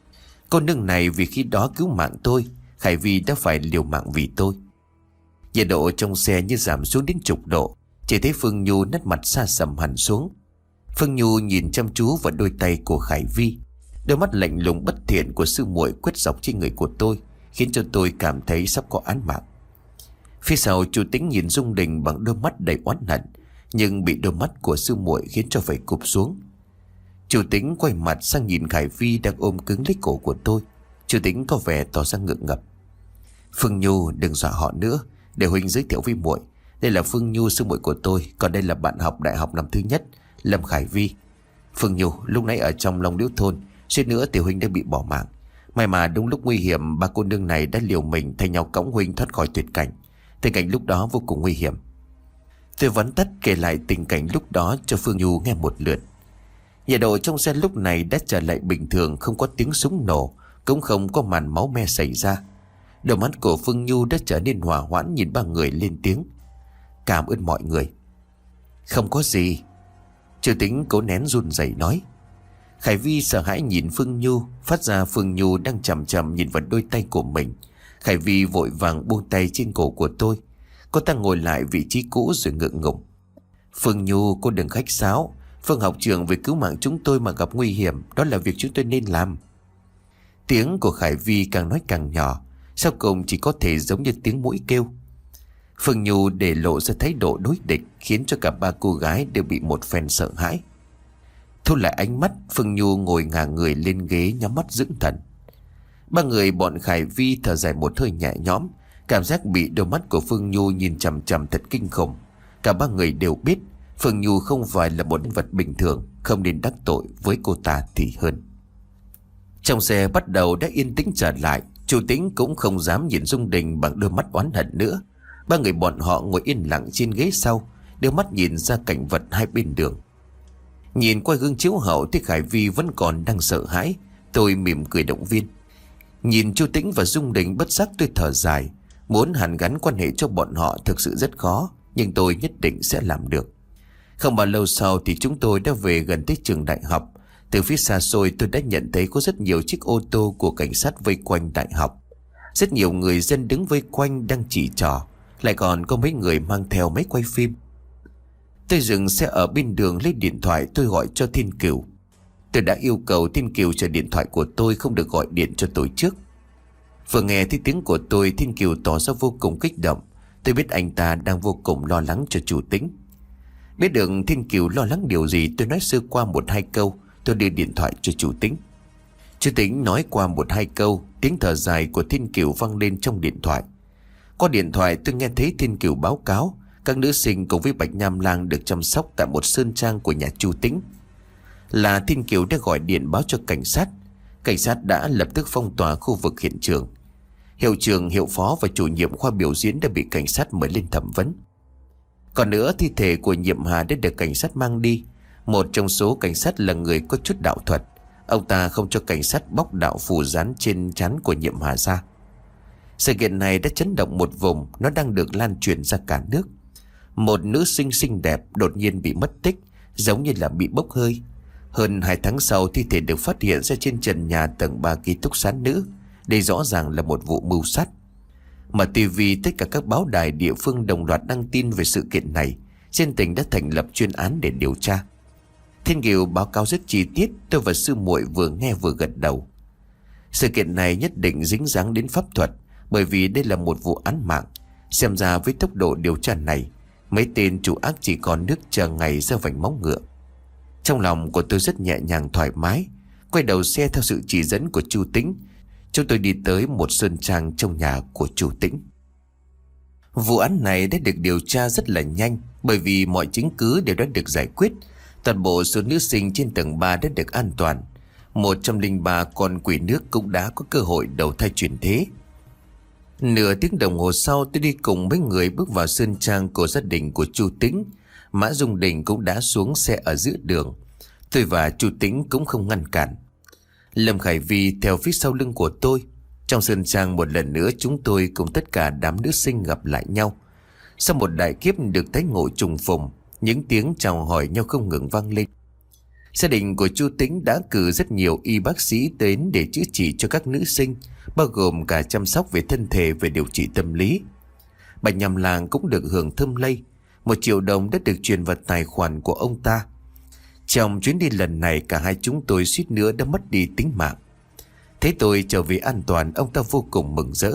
Cô nương này vì khi đó cứu mạng tôi, Khải Vi đã phải liều mạng vì tôi. Nhiệt độ trong xe như giảm xuống đến chục độ. Chỉ thấy Phương Nhu nét mặt xa sầm hẳn xuống. Phương Nhu nhìn chăm chú vào đôi tay của Khải Vi. Đôi mắt lạnh lùng bất thiện của sư muội quét dọc trên người của tôi, khiến cho tôi cảm thấy sắp có án mạng. Phía sau Chủ Tính nhìn Dung Đình bằng đôi mắt đầy oán hận, nhưng bị đôi mắt của sư muội khiến cho phải cụp xuống. Chủ Tính quay mặt sang nhìn Khải Vi đang ôm cứng lấy cổ của tôi. Chủ Tính có vẻ tỏ ra ngượng ngập. Phương Nhu, đừng dọa họ nữa, để huynh giới thiệu với muội. Đây là Phương Nhu, sư muội của tôi. Còn đây là bạn học đại học năm thứ nhất, Lâm Khải Vi. Phương Nhu lúc nãy ở trong Long Liễu thôn, suýt nữa tiểu huynh đã bị bỏ mạng. May mà đúng lúc nguy hiểm, ba cô nương này đã liều mình thay nhau cõng huynh thoát khỏi tuyệt cảnh. Tình cảnh lúc đó vô cùng nguy hiểm. Tôi vắn tắt kể lại tình cảnh lúc đó cho Phương Nhu nghe một lượt. Nhiệt độ trong xe lúc này đã trở lại bình thường, không có tiếng súng nổ, cũng không có màn máu me xảy ra. Đôi mắt của Phương Nhu đã trở nên hòa hoãn nhìn ba người lên tiếng. Cảm ơn mọi người. Không có gì. Chủ Tính cố nén run rẩy nói. Khải Vi sợ hãi nhìn Phương Nhu, phát ra Phương Nhu đang chằm chằm nhìn vào đôi tay của mình. Khải Vi vội vàng buông tay trên cổ của tôi. Cô ta ngồi lại vị trí cũ rồi ngượng ngùng. Phương Nhu, cô đừng khách sáo. Phương học trưởng vì cứu mạng chúng tôi mà gặp nguy hiểm, đó là việc chúng tôi nên làm. Tiếng của Khải Vi càng nói càng nhỏ, sau cùng chỉ có thể giống như tiếng mũi kêu. Phương Nhu để lộ ra thái độ đối địch, khiến cho cả ba cô gái đều bị một phen sợ hãi. Thu lại ánh mắt, Phương Nhu ngồi ngả người lên ghế, nhắm mắt dưỡng thần. Ba người bọn Khải Vi thở dài một hơi nhẹ nhõm. Cảm giác bị đôi mắt của Phương Nhu nhìn chằm chằm thật kinh khủng. Cả ba người đều biết Phương Nhu không phải là một nhân vật bình thường, không nên đắc tội với cô ta thì hơn. Trong xe bắt đầu đã yên tĩnh trở lại. Chu Tĩnh cũng không dám nhìn Dung Đình bằng đôi mắt oán hận nữa. Ba người bọn họ ngồi yên lặng trên ghế sau, đưa mắt nhìn ra cảnh vật hai bên đường. Nhìn qua gương chiếu hậu thì Khải Vi vẫn còn đang sợ hãi. Tôi mỉm cười động viên. Nhìn Chu Tĩnh và Dung Đình, bất giác tôi thở dài. Muốn hàn gắn quan hệ cho bọn họ thực sự rất khó, nhưng tôi nhất định sẽ làm được. Không bao lâu sau thì chúng tôi đã về gần tới trường đại học. Từ phía xa xôi tôi đã nhận thấy có rất nhiều chiếc ô tô của cảnh sát vây quanh đại học. Rất nhiều người dân đứng vây quanh đang chỉ trỏ, lại còn có mấy người mang theo máy quay phim. Tôi dừng xe ở bên đường, lấy điện thoại tôi gọi cho Thiên Cửu. Tôi đã yêu cầu Thiên Cửu chờ điện thoại của tôi, không được gọi điện cho tôi trước. Vừa nghe thấy tiếng của tôi, Thiên Cửu tỏ ra vô cùng kích động. Tôi biết anh ta đang vô cùng lo lắng cho Chu Tĩnh. Biết được Thiên Cửu lo lắng điều gì, tôi nói sơ qua một hai câu. Tôi đưa điện thoại cho Chu Tĩnh. Chu Tĩnh nói qua một hai câu, tiếng thở dài của Thiên Cửu vang lên trong điện thoại. Qua điện thoại tôi nghe thấy Thiên Cửu báo cáo các nữ sinh cùng với Bạch Nham Lang được chăm sóc tại một sơn trang của nhà Chu Tĩnh. Là Thiên Cửu đã gọi điện báo cho cảnh sát. Cảnh sát đã lập tức phong tỏa khu vực hiện trường. Hiệu trưởng, hiệu phó và chủ nhiệm khoa biểu diễn đã bị cảnh sát mời lên thẩm vấn. Còn nữa, thi thể của Nhiệm Hà đã được cảnh sát mang đi. Một trong số cảnh sát là người có chút đạo thuật. Ông ta không cho cảnh sát bóc đạo phù dán trên trán của Nhiệm Hà ra. Sự kiện này đã chấn động một vùng, nó đang được lan truyền ra cả nước. Một nữ sinh xinh đẹp đột nhiên bị mất tích, giống như là bị bốc hơi. Hơn hai tháng sau, thi thể được phát hiện ra trên trần nhà tầng ba ký túc xá nữ. Đây rõ ràng là một vụ mưu sát. Mà ti vi, tất cả các báo đài địa phương đồng loạt đăng tin về sự kiện này. Trên tỉnh đã thành lập chuyên án để điều tra. Thiên Kiều báo cáo rất chi tiết, tôi và sư muội vừa nghe vừa gật đầu. Sự kiện này nhất định dính dáng đến pháp thuật, bởi vì đây là một vụ án mạng. Xem ra với tốc độ điều tra này, mấy tên chủ ác chỉ còn nước chờ ngày ra vành móng ngựa. Trong lòng của tôi rất nhẹ nhàng thoải mái. Quay đầu xe theo sự chỉ dẫn của Chu Tĩnh, chúng tôi đi tới một sơn trang trong nhà của Chu Tĩnh. Vụ án này đã được điều tra rất là nhanh, bởi vì mọi chứng cứ đều đã được giải quyết. Toàn bộ số nữ sinh trên tầng ba đã được an toàn. Một trăm linh ba con quỷ nước cũng đã có cơ hội đầu thai chuyển thế. Nửa tiếng đồng hồ sau, tôi đi cùng mấy người bước vào sơn trang của gia đình của Chu Tĩnh. Mã Dung Đình cũng đã xuống xe ở giữa đường. Tôi và Chu Tĩnh cũng không ngăn cản. Lâm Khải Vi theo phía sau lưng của tôi. Trong sơn trang một lần nữa, chúng tôi cùng tất cả đám nữ sinh gặp lại nhau. Sau một đại kiếp được tái ngộ trùng phùng, những tiếng chào hỏi nhau không ngừng vang lên. Gia đình của Chu Tĩnh đã cử rất nhiều y bác sĩ đến để chữa trị cho các nữ sinh, bao gồm cả chăm sóc về thân thể và điều trị tâm lý. Bạch Nham Lang cũng được hưởng thơm lây. Một triệu đồng đã được truyền vào tài khoản của ông ta. Trong chuyến đi lần này, cả hai chúng tôi suýt nữa đã mất đi tính mạng. Thấy tôi trở về an toàn, ông ta vô cùng mừng rỡ.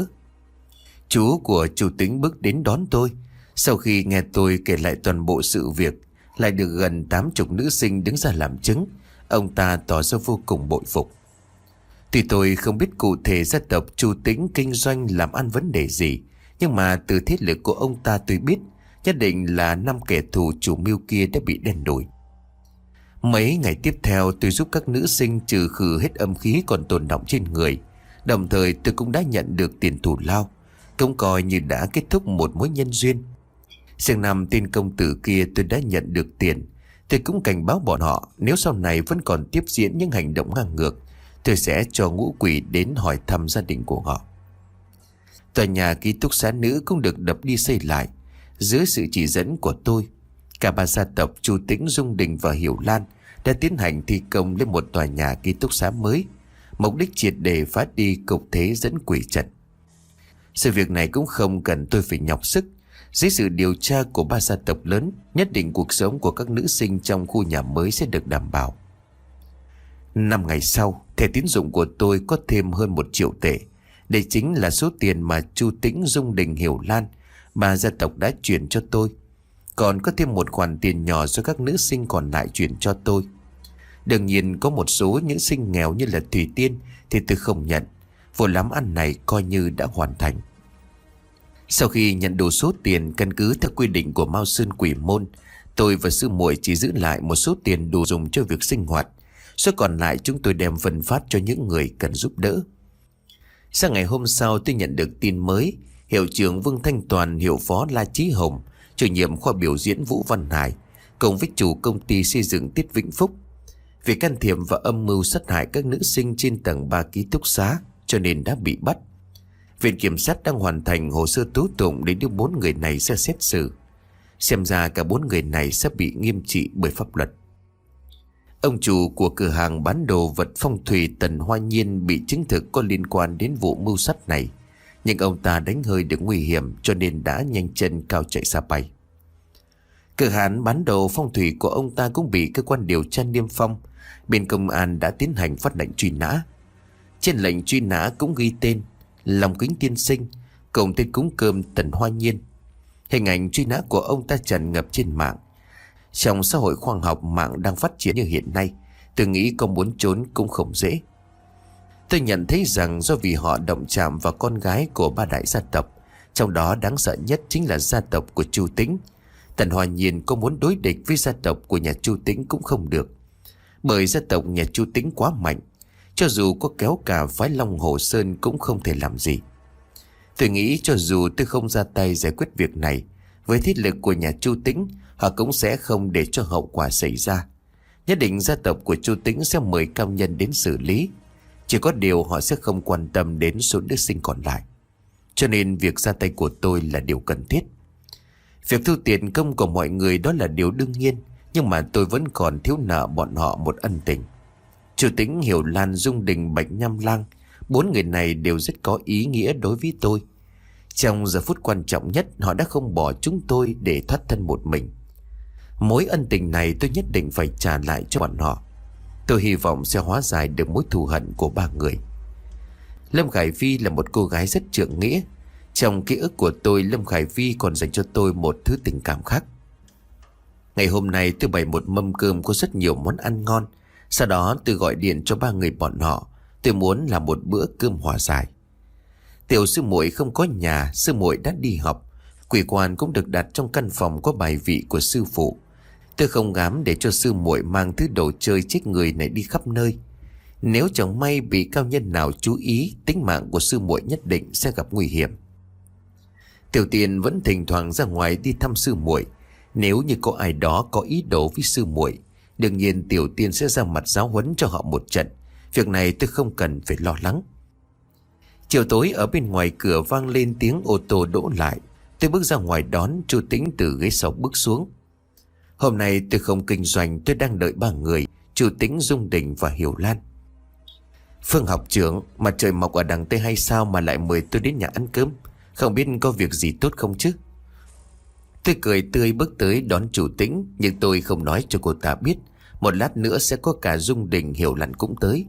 Chú của Chu Tĩnh bước đến đón tôi. Sau khi nghe tôi kể lại toàn bộ sự việc, lại được gần tám chục nữ sinh đứng ra làm chứng, ông ta tỏ ra vô cùng bội phục. Tuy tôi không biết cụ thể gia tộc Chu Tĩnh kinh doanh làm ăn vấn đề gì, nhưng mà từ thế lực của ông ta tôi biết nhất định là năm kẻ thù chủ mưu kia đã bị đen đủi. Mấy ngày tiếp theo, tôi giúp các nữ sinh trừ khử hết âm khí còn tồn đọng trên người. Đồng thời tôi cũng đã nhận được tiền thù lao, cũng coi như đã kết thúc một mối nhân duyên. Sang năm tên công tử kia tôi đã nhận được tiền. Tôi cũng cảnh báo bọn họ, nếu sau này vẫn còn tiếp diễn những hành động ngang ngược, tôi sẽ cho ngũ quỷ đến hỏi thăm gia đình của họ. Tòa nhà ký túc xá nữ cũng được đập đi xây lại. Dưới sự chỉ dẫn của tôi, cả ba gia tộc Chu Tĩnh, Dung Đình và Hiểu Lan đã tiến hành thi công lên một tòa nhà ký túc xá mới, mục đích triệt để phá đi cục thế dẫn quỷ trận. Sự việc này cũng không cần tôi phải nhọc sức. Dưới sự điều tra của ba gia tộc lớn, nhất định cuộc sống của các nữ sinh trong khu nhà mới sẽ được đảm bảo. Năm ngày sau, thẻ tín dụng của tôi có thêm hơn một triệu tệ. Đây chính là số tiền mà Chu Tĩnh, Dung Đình, Hiểu Lan Bà gia tộc đã chuyển cho tôi. Còn có thêm một khoản tiền nhỏ do các nữ sinh còn lại chuyển cho tôi. Đương nhiên có một số nữ sinh nghèo như là Thủy Tiên thì tôi không nhận. Vụ làm ăn này coi như đã hoàn thành. Sau khi nhận đủ số tiền căn cứ theo quy định của Mao Sơn Quỷ Môn, tôi và sư muội chỉ giữ lại một số tiền đủ dùng cho việc sinh hoạt. Số còn lại chúng tôi đem phân phát cho những người cần giúp đỡ. Sang ngày hôm sau tôi nhận được tin mới. Hiệu trưởng Vương Thanh Toàn, hiệu phó La Chí Hồng, chủ nhiệm khoa biểu diễn Vũ Văn Hải cùng với chủ công ty xây dựng Tiết Vĩnh Phúc vì can thiệp và âm mưu sát hại các nữ sinh trên tầng ba ký túc xá cho nên đã bị bắt. Viện kiểm sát đang hoàn thành hồ sơ tố tụng để đưa bốn người này ra xét xử. Xem ra cả bốn người này sẽ bị nghiêm trị bởi pháp luật. Ông chủ của cửa hàng bán đồ vật phong thủy Tần Hoa Nhiên bị chứng thực có liên quan đến vụ mưu sát này. Nhưng ông ta đánh hơi được nguy hiểm cho nên đã nhanh chân cao chạy xa bay. Cửa hàng bán đồ phong thủy của ông ta cũng bị cơ quan điều tra niêm phong. Bên công an đã tiến hành phát lệnh truy nã. Trên lệnh truy nã cũng ghi tên Lòng Kính Tiên Sinh cùng tên cúng cơm Tần Hoa Nhiên. Hình ảnh truy nã của ông ta tràn ngập trên mạng. Trong xã hội khoa học mạng đang phát triển như hiện nay, tôi nghĩ có muốn trốn cũng không dễ. Tôi nhận thấy rằng do vì họ động chạm vào con gái của ba đại gia tộc, trong đó đáng sợ nhất chính là gia tộc của Chu Tĩnh. Tần Hoa Nhiên có muốn đối địch với gia tộc của nhà Chu Tĩnh cũng không được, bởi gia tộc nhà Chu Tĩnh quá mạnh. Cho dù có kéo cả phái Long Hồ Sơn cũng không thể làm gì. Tôi nghĩ cho dù tôi không ra tay giải quyết việc này, với thế lực của nhà Chu Tĩnh, họ cũng sẽ không để cho hậu quả xảy ra. Nhất định gia tộc của Chu Tĩnh sẽ mời cao nhân đến xử lý. Chỉ có điều họ sẽ không quan tâm đến số nữ sinh còn lại. Cho nên việc ra tay của tôi là điều cần thiết. Việc thu tiền công của mọi người đó là điều đương nhiên, nhưng mà tôi vẫn còn thiếu nợ bọn họ một ân tình. Chu Tĩnh, Hiểu Lan, Dung Đình, Bạch Nham Lang, bốn người này đều rất có ý nghĩa đối với tôi. Trong giờ phút quan trọng nhất, họ đã không bỏ chúng tôi để thoát thân một mình. Mối ân tình này tôi nhất định phải trả lại cho bọn họ. Tôi hy vọng sẽ hóa giải được mối thù hận của ba người. Lâm Khải Phi là một cô gái rất trượng nghĩa. Trong ký ức của tôi, Lâm Khải Phi còn dành cho tôi một thứ tình cảm khác. Ngày hôm nay tôi bày một mâm cơm có rất nhiều món ăn ngon. Sau đó tôi gọi điện cho ba người bọn họ. Tôi muốn làm một bữa cơm hòa giải. Tiểu sư muội không có nhà, sư muội đã đi học. Quỷ quan cũng được đặt trong căn phòng có bài vị của sư phụ. Tôi không dám để cho sư muội mang thứ đồ chơi chết người này đi khắp nơi. Nếu chẳng may bị cao nhân nào chú ý, tính mạng của sư muội nhất định sẽ gặp nguy hiểm. Tiểu Tiên vẫn thỉnh thoảng ra ngoài đi thăm sư muội. Nếu như có ai đó có ý đồ với sư muội, đương nhiên Tiểu Tiên sẽ ra mặt giáo huấn cho họ một trận. Việc này tôi không cần phải lo lắng. Chiều tối ở bên ngoài cửa vang lên tiếng ô tô đỗ lại. Tôi bước ra ngoài đón. Chu Tĩnh từ ghế sau bước xuống. Hôm nay tôi không kinh doanh, tôi đang đợi ba người: Chu Tĩnh, Dung Đình và Hiểu Lan. Phương học trưởng, mặt trời mọc ở đằng Tây hay sao mà lại mời tôi đến nhà ăn cơm? Không biết có việc gì tốt không chứ? Tôi cười tươi bước tới đón Chu Tĩnh, nhưng tôi không nói cho cô ta biết một lát nữa sẽ có cả Dung Đình, Hiểu Lan cũng tới.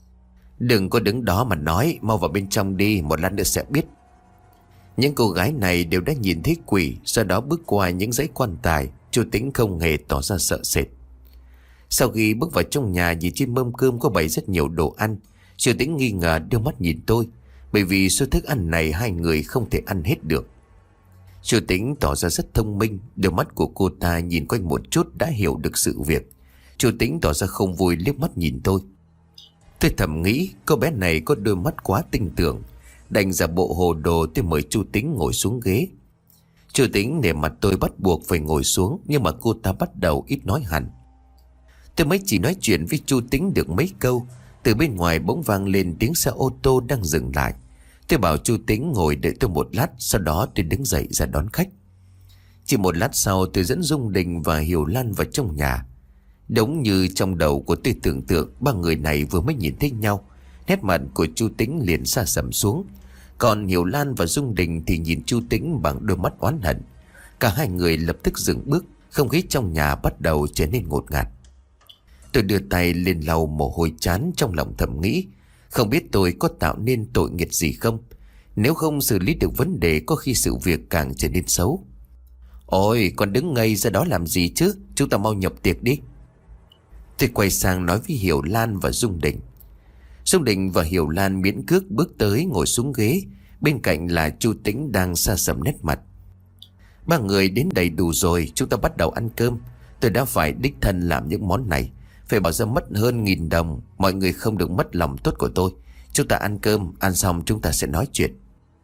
Đừng có đứng đó mà nói, mau vào bên trong đi, một lát nữa sẽ biết. Những cô gái này đều đã nhìn thấy quỷ, sau đó bước qua những dãy quan tài. Chu Tĩnh không hề tỏ ra sợ sệt. Sau khi bước vào trong nhà, nhìn trên mâm cơm có bày rất nhiều đồ ăn, Chu Tĩnh nghi ngờ đưa mắt nhìn tôi, bởi vì số thức ăn này hai người không thể ăn hết được. Chu Tĩnh tỏ ra rất thông minh, đôi mắt của cô ta nhìn quanh một chút đã hiểu được sự việc. Chu Tĩnh tỏ ra không vui, liếc mắt nhìn tôi. Tôi thầm nghĩ cô bé này có đôi mắt quá tinh tưởng, đành giả bộ hồ đồ. Tôi mời Chu Tĩnh ngồi xuống ghế. Chu Tĩnh nể mặt tôi bắt buộc phải ngồi xuống, nhưng mà cô ta bắt đầu ít nói hẳn. Tôi mới chỉ nói chuyện với Chu Tĩnh được mấy câu, từ bên ngoài bỗng vang lên tiếng xe ô tô đang dừng lại. Tôi bảo Chu Tĩnh ngồi đợi tôi một lát, sau đó tôi đứng dậy ra đón khách. Chỉ một lát sau tôi dẫn Dung Đình và Hiểu Lan vào trong nhà. Đúng như trong đầu của tôi tưởng tượng, ba người này vừa mới nhìn thấy nhau, nét mặt của Chu Tĩnh liền sa sầm xuống. Còn Hiểu Lan và Dung Đình thì nhìn Chu Tĩnh bằng đôi mắt oán hận. Cả hai người lập tức dừng bước, không khí trong nhà bắt đầu trở nên ngột ngạt. Tôi đưa tay lên lau mồ hôi trán, trong lòng thầm nghĩ, không biết tôi có tạo nên tội nghiệp gì không. Nếu không xử lý được vấn đề, có khi sự việc càng trở nên xấu. Ôi, con đứng ngây ra đó làm gì chứ? Chúng ta mau nhập tiệc đi. Tôi quay sang nói với Hiểu Lan và Dung Đình. Dung Đình và Hiểu Lan miễn cước bước tới ngồi xuống ghế. Bên cạnh là Chu Tĩnh đang sa sầm nét mặt. Ba người đến đầy đủ rồi, chúng ta bắt đầu ăn cơm. Tôi đã phải đích thân làm những món này, phải bỏ ra mất hơn nghìn đồng. Mọi người không được mất lòng tốt của tôi. Chúng ta ăn cơm, ăn xong chúng ta sẽ nói chuyện.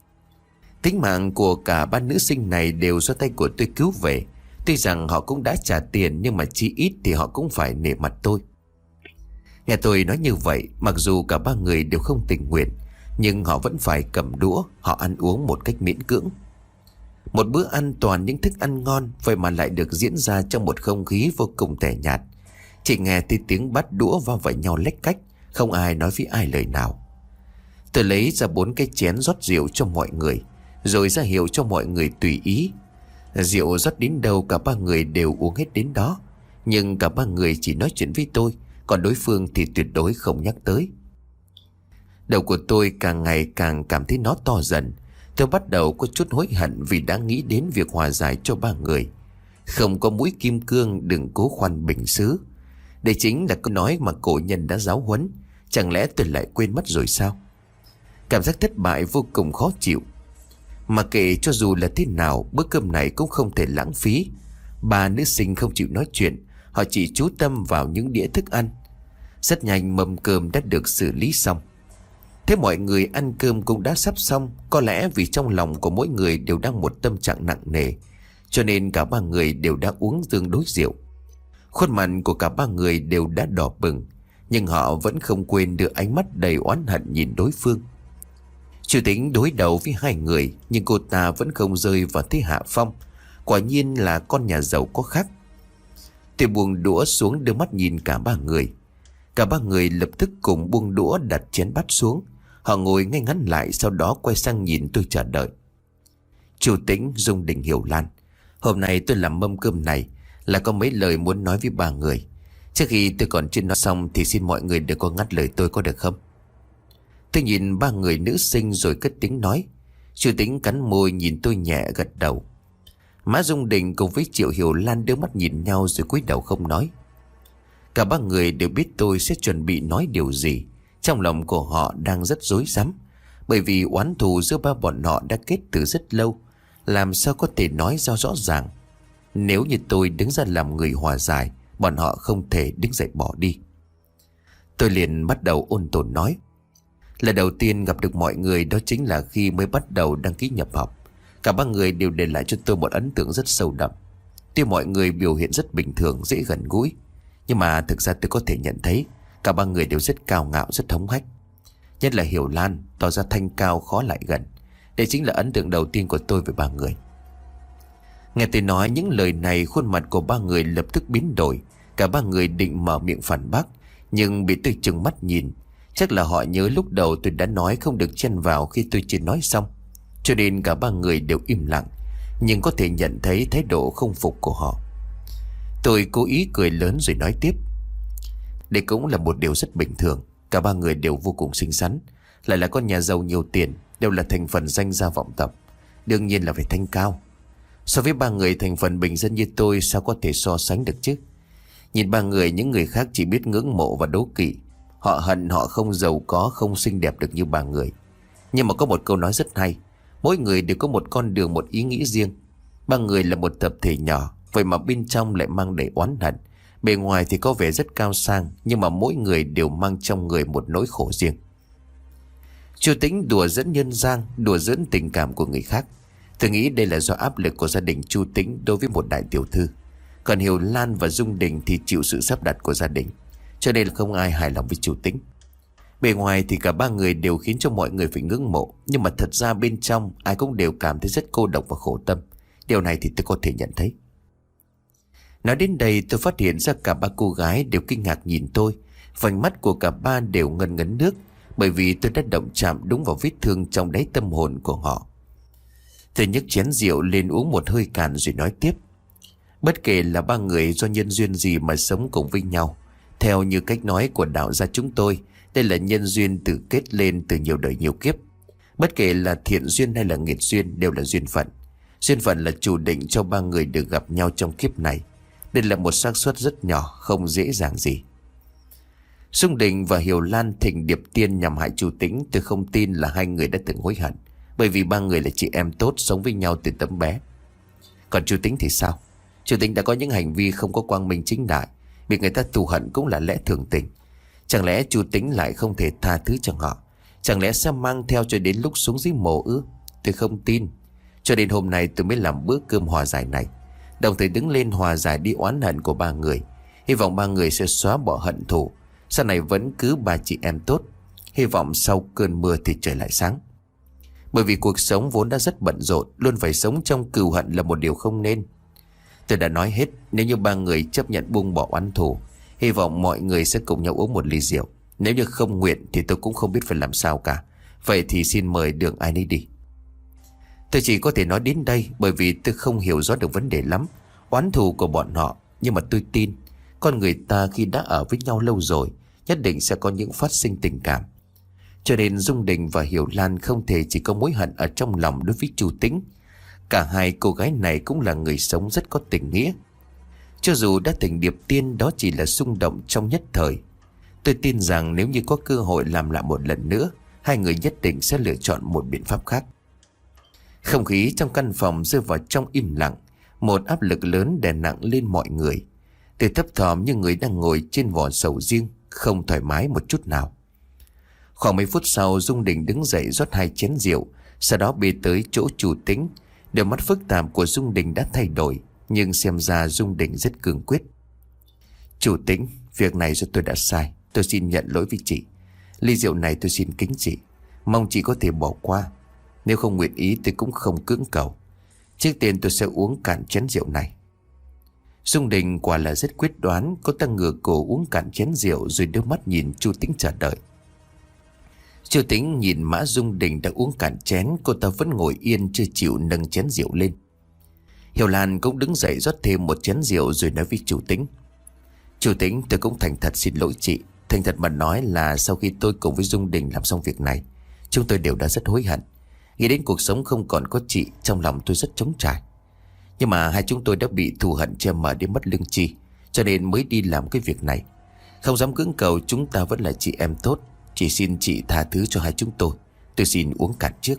Tính mạng của cả ba nữ sinh này đều do tay của tôi cứu về. Tuy rằng họ cũng đã trả tiền, nhưng mà chỉ ít thì họ cũng phải nể mặt tôi. Nghe tôi nói như vậy, mặc dù cả ba người đều không tình nguyện, nhưng họ vẫn phải cầm đũa, họ ăn uống một cách miễn cưỡng. Một bữa ăn toàn những thức ăn ngon, vậy mà lại được diễn ra trong một không khí vô cùng tẻ nhạt. Chỉ nghe thấy tiếng bát đũa va vào nhau lách cách, không ai nói với ai lời nào. Tôi lấy ra bốn cái chén rót rượu cho mọi người, rồi ra hiệu cho mọi người tùy ý. Rượu rót đến đâu cả ba người đều uống hết đến đó. Nhưng cả ba người chỉ nói chuyện với tôi, còn đối phương thì tuyệt đối không nhắc tới. Đầu của tôi càng ngày càng cảm thấy nó to dần. Tôi bắt đầu có chút hối hận vì đã nghĩ đến việc hòa giải cho ba người. Không có mũi kim cương đừng cố khoan bình xứ. Đây chính là câu nói mà cổ nhân đã giáo huấn. Chẳng lẽ tôi lại quên mất rồi sao? Cảm giác thất bại vô cùng khó chịu. Mà kệ cho dù là thế nào, bữa cơm này cũng không thể lãng phí. Ba nữ sinh không chịu nói chuyện, họ chỉ chú tâm vào những đĩa thức ăn. Rất nhanh mâm cơm đã được xử lý xong. Thế mọi người ăn cơm cũng đã sắp xong. Có lẽ vì trong lòng của mỗi người đều đang một tâm trạng nặng nề, cho nên cả ba người đều đã uống tương đối rượu. Khuôn mặt của cả ba người đều đã đỏ bừng, nhưng họ vẫn không quên được ánh mắt đầy oán hận nhìn đối phương. Chủ Tĩnh đối đầu với hai người, nhưng cô ta vẫn không rơi vào thế hạ phong. Quả nhiên là con nhà giàu có khác. Tôi buông đũa xuống đưa mắt nhìn cả ba người. Cả ba người lập tức cùng buông đũa đặt chén bát xuống. Họ ngồi ngay ngắn lại, sau đó quay sang nhìn tôi chờ đợi. Chủ Tĩnh, Dung Đình, Hiểu Lan, hôm nay tôi làm mâm cơm này là có mấy lời muốn nói với ba người. Trước khi tôi còn chưa nói xong thì xin mọi người đừng có ngắt lời tôi, có được không? Tôi nhìn ba người nữ sinh rồi cất tiếng nói. Chủ Tĩnh cắn môi nhìn tôi nhẹ gật đầu. Má Dung Đình cùng với Triệu Hiểu Lan đưa mắt nhìn nhau rồi cúi đầu không nói. Cả ba người đều biết tôi sẽ chuẩn bị nói điều gì. Trong lòng của họ đang rất rối rắm, bởi vì oán thù giữa ba bọn họ đã kết từ rất lâu, làm sao có thể nói ra rõ ràng. Nếu như tôi đứng ra làm người hòa giải, bọn họ không thể đứng dậy bỏ đi. Tôi liền bắt đầu ôn tồn nói. Lần đầu tiên gặp được mọi người đó chính là khi mới bắt đầu đăng ký nhập học. Cả ba người đều để lại cho tôi một ấn tượng rất sâu đậm. Tuy mọi người biểu hiện rất bình thường, dễ gần gũi, nhưng mà thực ra tôi có thể nhận thấy cả ba người đều rất cao ngạo, rất hống hách. Nhất là Hiểu Lan tỏ ra thanh cao khó lại gần. Đây chính là ấn tượng đầu tiên của tôi về ba người. Nghe tôi nói những lời này, khuôn mặt của ba người lập tức biến đổi. Cả ba người định mở miệng phản bác, nhưng bị tôi trừng mắt nhìn. Chắc là họ nhớ lúc đầu tôi đã nói không được chen vào khi tôi chưa nói xong, cho nên cả ba người đều im lặng, nhưng có thể nhận thấy thái độ không phục của họ. Tôi cố ý cười lớn rồi nói tiếp. Đây cũng là một điều rất bình thường. Cả ba người đều vô cùng xinh xắn, lại là con nhà giàu nhiều tiền, đều là thành phần danh gia vọng tộc, đương nhiên là phải thanh cao. So với ba người thành phần bình dân như tôi, sao có thể so sánh được chứ? Nhìn ba người, những người khác chỉ biết ngưỡng mộ và đố kỵ. Họ hận họ không giàu có, không xinh đẹp được như ba người. Nhưng mà có một câu nói rất hay. Mỗi người đều có một con đường, một ý nghĩ riêng. Ba người là một tập thể nhỏ, vậy mà bên trong lại mang đầy oán hận. Bề ngoài thì có vẻ rất cao sang, nhưng mà mỗi người đều mang trong người một nỗi khổ riêng. Chu Tĩnh đùa dẫn nhân gian, đùa dẫn tình cảm của người khác. Tôi nghĩ đây là do áp lực của gia đình Chu Tĩnh đối với một đại tiểu thư. Còn Hiểu Lan và Dung Đình thì chịu sự sắp đặt của gia đình, cho nên là không ai hài lòng với Chu Tĩnh. Bề ngoài thì cả ba người đều khiến cho mọi người phải ngưỡng mộ, nhưng mà thật ra bên trong ai cũng đều cảm thấy rất cô độc và khổ tâm. Điều này thì tôi có thể nhận thấy. Nói đến đây tôi phát hiện ra cả ba cô gái đều kinh ngạc nhìn tôi. Vành mắt của cả ba đều ngấn ngấn nước, bởi vì tôi đã động chạm đúng vào vết thương trong đáy tâm hồn của họ. Tôi nhấc chén rượu lên uống một hơi cạn rồi nói tiếp. Bất kể là ba người do nhân duyên gì mà sống cùng với nhau, theo như cách nói của đạo gia chúng tôi, đây là nhân duyên tự kết lên từ nhiều đời nhiều kiếp. Bất kể là thiện duyên hay là nghiệt duyên đều là duyên phận. Duyên phận là chủ định cho ba người được gặp nhau trong kiếp này. Đây là một xác suất rất nhỏ, không dễ dàng gì. Dung Đình và Hiểu Lan thỉnh điệp tiên nhằm hại Chu Tĩnh. Tôi không tin là hai người đã từng hối hận, bởi vì ba người là chị em tốt, sống với nhau từ tấm bé. Còn Chu Tĩnh thì sao? Chu Tĩnh đã có những hành vi không có quang minh chính đại, bị người ta thù hận cũng là lẽ thường tình. Chẳng lẽ Chu Tĩnh lại không thể tha thứ cho họ? Chẳng lẽ sẽ mang theo cho đến lúc xuống dưới mồ ư? Tôi không tin. Cho đến hôm nay tôi mới làm bữa cơm hòa giải này, đồng thời đứng lên hòa giải đi oán hận của ba người. Hy vọng ba người sẽ xóa bỏ hận thù, sau này vẫn cứ ba chị em tốt. Hy vọng sau cơn mưa thì trời lại sáng. Bởi vì cuộc sống vốn đã rất bận rộn, luôn phải sống trong cừu hận là một điều không nên. Tôi đã nói hết, nếu như ba người chấp nhận buông bỏ oán thù, hy vọng mọi người sẽ cùng nhau uống một ly rượu. Nếu như không nguyện thì tôi cũng không biết phải làm sao cả. Vậy thì xin mời đường ai nấy đi. Tôi chỉ có thể nói đến đây, bởi vì tôi không hiểu rõ được vấn đề lắm, oán thù của bọn họ. Nhưng mà tôi tin con người ta khi đã ở với nhau lâu rồi, nhất định sẽ có những phát sinh tình cảm. Cho nên Dung Đình và Hiểu Lan không thể chỉ có mối hận ở trong lòng đối với Chu Tĩnh. Cả hai cô gái này cũng là người sống rất có tình nghĩa. Cho dù đã thành điệp tiên, đó chỉ là xung động trong nhất thời. Tôi tin rằng nếu như có cơ hội làm lại một lần nữa, hai người nhất định sẽ lựa chọn một biện pháp khác. Không khí trong căn phòng rơi vào trong im lặng. Một áp lực lớn đè nặng lên mọi người. Tôi thấp thỏm như người đang ngồi trên vỏ sầu riêng, không thoải mái một chút nào. Khoảng mấy phút sau, Dung Đình đứng dậy rót hai chén rượu, sau đó bê tới chỗ Chu Tĩnh. Đôi mắt phức tạp của Dung Đình đã thay đổi, nhưng xem ra Dung Đình rất cương quyết. Chu Tĩnh, việc này do tôi đã sai, tôi xin nhận lỗi với chị. Ly rượu này tôi xin kính chị, mong chị có thể bỏ qua. Nếu không nguyện ý tôi cũng không cưỡng cầu. Trước tiên tôi sẽ uống cạn chén rượu này. Dung Đình quả là rất quyết đoán. Cô ta ngửa cổ uống cạn chén rượu, rồi đưa mắt nhìn Chu Tĩnh chờ đợi. Chu Tĩnh nhìn Mã Dung Đình đã uống cạn chén, cô ta vẫn ngồi yên chưa chịu nâng chén rượu lên. Hiểu Lan cũng đứng dậy rót thêm một chén rượu rồi nói với Chu Tĩnh. Chu Tĩnh, tôi cũng thành thật xin lỗi chị. Thành thật mà nói là sau khi tôi cùng với Dung Đình làm xong việc này, chúng tôi đều đã rất hối hận. Nghĩ đến cuộc sống không còn có chị, trong lòng tôi rất trống trải. Nhưng mà hai chúng tôi đã bị thù hận che mờ đến mất lương tri, cho nên mới đi làm cái việc này. Không dám cưỡng cầu, chúng ta vẫn là chị em tốt. Chỉ xin chị tha thứ cho hai chúng tôi. Tôi xin uống cạn trước.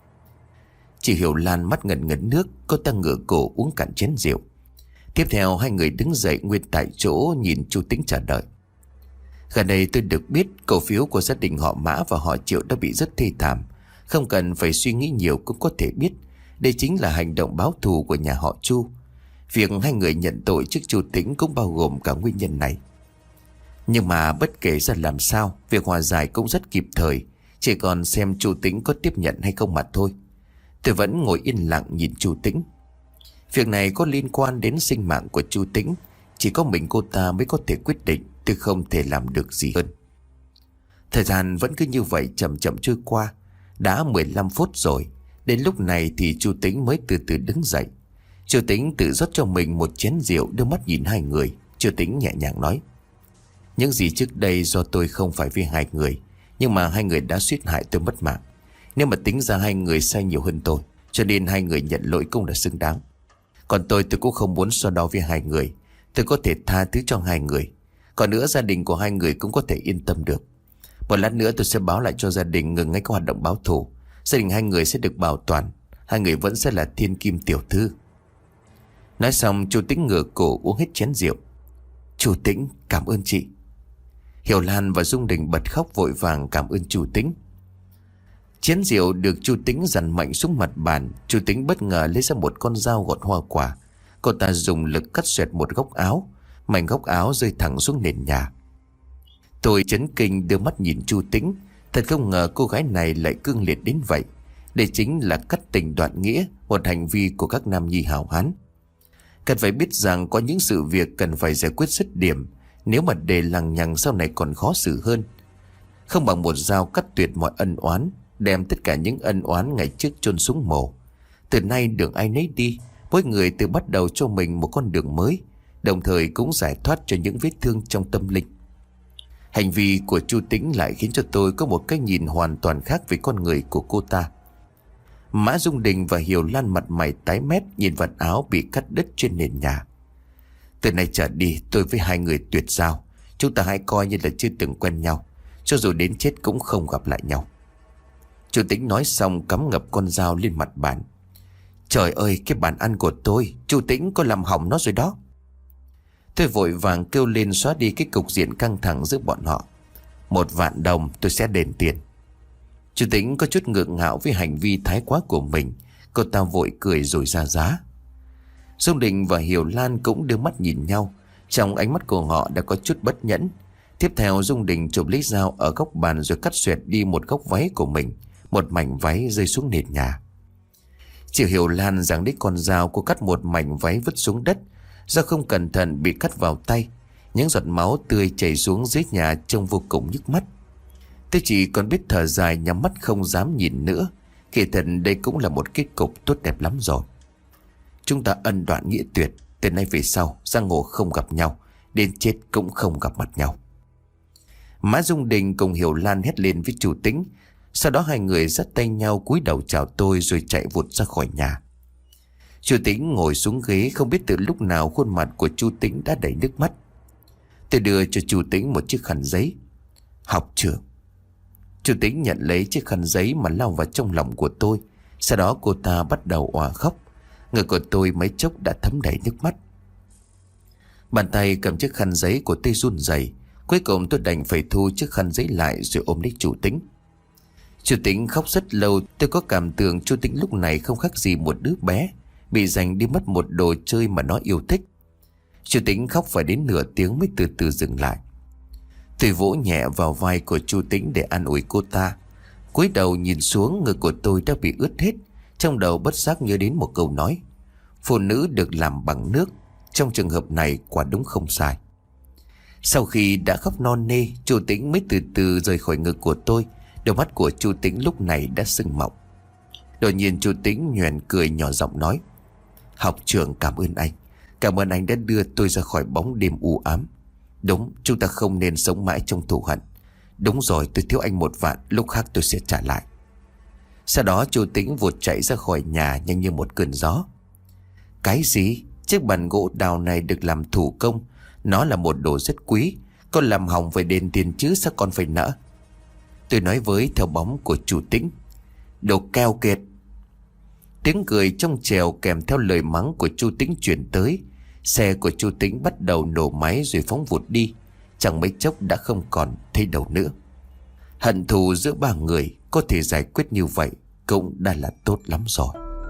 Chị Hiểu Lan mắt ngần ngấn nước, cô ta ngửa cổ uống cạn chén rượu. Tiếp theo hai người đứng dậy nguyên tại chỗ nhìn Chu Tĩnh chờ đợi. Gần đây tôi được biết cổ phiếu của gia đình họ Mã và họ Triệu đã bị rất thê thảm. Không cần phải suy nghĩ nhiều cũng có thể biết đây chính là hành động báo thù của nhà họ Chu. Việc hai người nhận tội trước Chu Tĩnh cũng bao gồm cả nguyên nhân này. Nhưng mà bất kể ra làm sao, việc hòa giải cũng rất kịp thời. Chỉ còn xem Chu Tĩnh có tiếp nhận hay không mà thôi. Tôi vẫn ngồi yên lặng nhìn Chu Tĩnh. Việc này có liên quan đến sinh mạng của Chu Tĩnh. Chỉ có mình cô ta mới có thể quyết định. Tôi không thể làm được gì hơn. Thời gian vẫn cứ như vậy chậm chậm trôi qua. Đã mười lăm phút rồi. Đến lúc này thì Chu Tĩnh mới từ từ đứng dậy. Chu Tĩnh tự rót cho mình một chén rượu, đưa mắt nhìn hai người. Chu Tĩnh nhẹ nhàng nói. Những gì trước đây do tôi không phải vì hai người, nhưng mà hai người đã suýt hại tôi mất mạng. Nếu mà tính ra hai người sai nhiều hơn tôi, cho nên hai người nhận lỗi cũng là xứng đáng. Còn tôi tôi cũng không muốn so đo với hai người. Tôi có thể tha thứ cho hai người. Còn nữa gia đình của hai người cũng có thể yên tâm được. Một lát nữa tôi sẽ báo lại cho gia đình ngừng ngay các hoạt động báo thù. Gia đình hai người sẽ được bảo toàn. Hai người vẫn sẽ là thiên kim tiểu thư. Nói xong Chu Tĩnh ngửa cổ uống hết chén rượu. Chu Tĩnh, cảm ơn chị. Hiểu Lan và Dung Đình bật khóc vội vàng cảm ơn Chu Tĩnh. Chén rượu được Chu Tĩnh dằn mạnh xuống mặt bàn. Chu Tĩnh bất ngờ lấy ra một con dao gọt hoa quả. Cô ta dùng lực cắt xoẹt một góc áo. Mảnh góc áo rơi thẳng xuống nền nhà. Tôi chấn kinh đưa mắt nhìn Chu Tĩnh. Thật không ngờ cô gái này lại cương liệt đến vậy. Đây chính là cắt tình đoạn nghĩa, một hành vi của các nam nhi hào hán. Cần phải biết rằng có những sự việc cần phải giải quyết dứt điểm. Nếu mà để lằng nhằng sau này còn khó xử hơn. Không bằng một dao cắt tuyệt mọi ân oán, đem tất cả những ân oán ngày trước chôn xuống mồ. Từ nay đường ai nấy đi, mỗi người tự bắt đầu cho mình một con đường mới, đồng thời cũng giải thoát cho những vết thương trong tâm linh. Hành vi của Chu Tĩnh lại khiến cho tôi có một cái nhìn hoàn toàn khác về con người của cô ta. Mã Dung Đình và Hiểu Lan mặt mày tái mét nhìn vạt áo bị cắt đứt trên nền nhà. Từ nay trở đi tôi với hai người tuyệt giao. Chúng ta hãy coi như là chưa từng quen nhau. Cho dù đến chết cũng không gặp lại nhau. Chu Tĩnh nói xong cắm ngập con dao lên mặt bàn. Trời ơi, cái bàn ăn của tôi, Chu Tĩnh có làm hỏng nó rồi đó. Tôi vội vàng kêu lên xóa đi cái cục diện căng thẳng giữa bọn họ. Một vạn đồng tôi sẽ đền tiền. Chu Tĩnh có chút ngượng ngạo với hành vi thái quá của mình. Cô ta vội cười rồi ra giá. Dung Đình và Hiểu Lan cũng đưa mắt nhìn nhau. Trong ánh mắt của họ đã có chút bất nhẫn. Tiếp theo Dung Đình chụp lấy dao ở góc bàn rồi cắt xoẹt đi một góc váy của mình. Một mảnh váy rơi xuống nền nhà. Chị Hiểu Lan giằng lấy con dao, cô cắt một mảnh váy vứt xuống đất. Do không cẩn thận bị cắt vào tay. Những giọt máu tươi chảy xuống dưới nhà trông vô cùng nhức mắt. Tôi chỉ còn biết thở dài nhắm mắt không dám nhìn nữa. Kỳ thật đây cũng là một kết cục tốt đẹp lắm rồi. Chúng ta ân đoạn nghĩa tuyệt. Từ nay về sau giang hồ không gặp nhau, đến chết cũng không gặp mặt nhau. Mã Dung Đình cùng Hiểu Lan hét lên với Chu Tĩnh. Sau đó hai người dắt tay nhau cúi đầu chào tôi rồi chạy vụt ra khỏi nhà. Chu Tĩnh ngồi xuống ghế, không biết từ lúc nào khuôn mặt của Chu Tĩnh đã đầy nước mắt. Tôi đưa cho Chu Tĩnh một chiếc khăn giấy. Học trưởng. Chu Tĩnh nhận lấy chiếc khăn giấy mà lau vào trong lòng của tôi. Sau đó cô ta bắt đầu òa khóc. Người của tôi mấy chốc đã thấm đầy nước mắt. Bàn tay cầm chiếc khăn giấy của tôi run rẩy. Cuối cùng tôi đành phải thu chiếc khăn giấy lại rồi ôm lấy Chu Tĩnh. Chu Tĩnh khóc rất lâu. Tôi có cảm tưởng Chu Tĩnh lúc này không khác gì một đứa bé bị giành đi mất một đồ chơi mà nó yêu thích. Chu Tĩnh khóc phải đến nửa tiếng mới từ từ dừng lại. Tôi vỗ nhẹ vào vai của Chu Tĩnh để an ủi cô ta. Cúi đầu nhìn xuống, người của tôi đã bị ướt hết. Trong đầu bất giác nhớ đến một câu nói: phụ nữ được làm bằng nước. Trong trường hợp này quả đúng không sai. Sau khi đã khóc non nê, Chu Tĩnh mới từ từ rời khỏi ngực của tôi. Đôi mắt của Chu Tĩnh lúc này đã sưng mọng. Đột nhiên Chu Tĩnh nhoẻn cười nhỏ giọng nói: học trưởng cảm ơn anh. Cảm ơn anh đã đưa tôi ra khỏi bóng đêm u ám. Đúng, chúng ta không nên sống mãi trong thù hận. Đúng rồi, tôi thiếu anh một vạn, lúc khác tôi sẽ trả lại. Sau đó Chu Tĩnh vụt chạy ra khỏi nhà nhanh như một cơn gió. Cái gì? Chiếc bàn gỗ đào này được làm thủ công. Nó là một đồ rất quý. Con làm hỏng phải đền tiền chứ, sao con phải nợ? Tôi nói với theo bóng của Chu Tĩnh: đồ keo kiệt. Tiếng cười trong trèo kèm theo lời mắng của Chu Tĩnh chuyển tới. Xe của Chu Tĩnh bắt đầu nổ máy rồi phóng vụt đi. Chẳng mấy chốc đã không còn thấy đâu nữa. Hận thù giữa ba người có thể giải quyết như vậy cũng đã là tốt lắm rồi.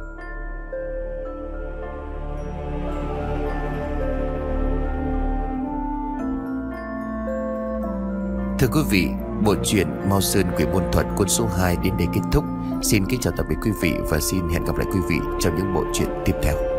Thưa quý vị, bộ truyện Mao Sơn Quỷ Môn Thuật cuốn số hai đến đây kết thúc. Xin kính chào tạm biệt quý vị và xin hẹn gặp lại quý vị trong những bộ truyện tiếp theo.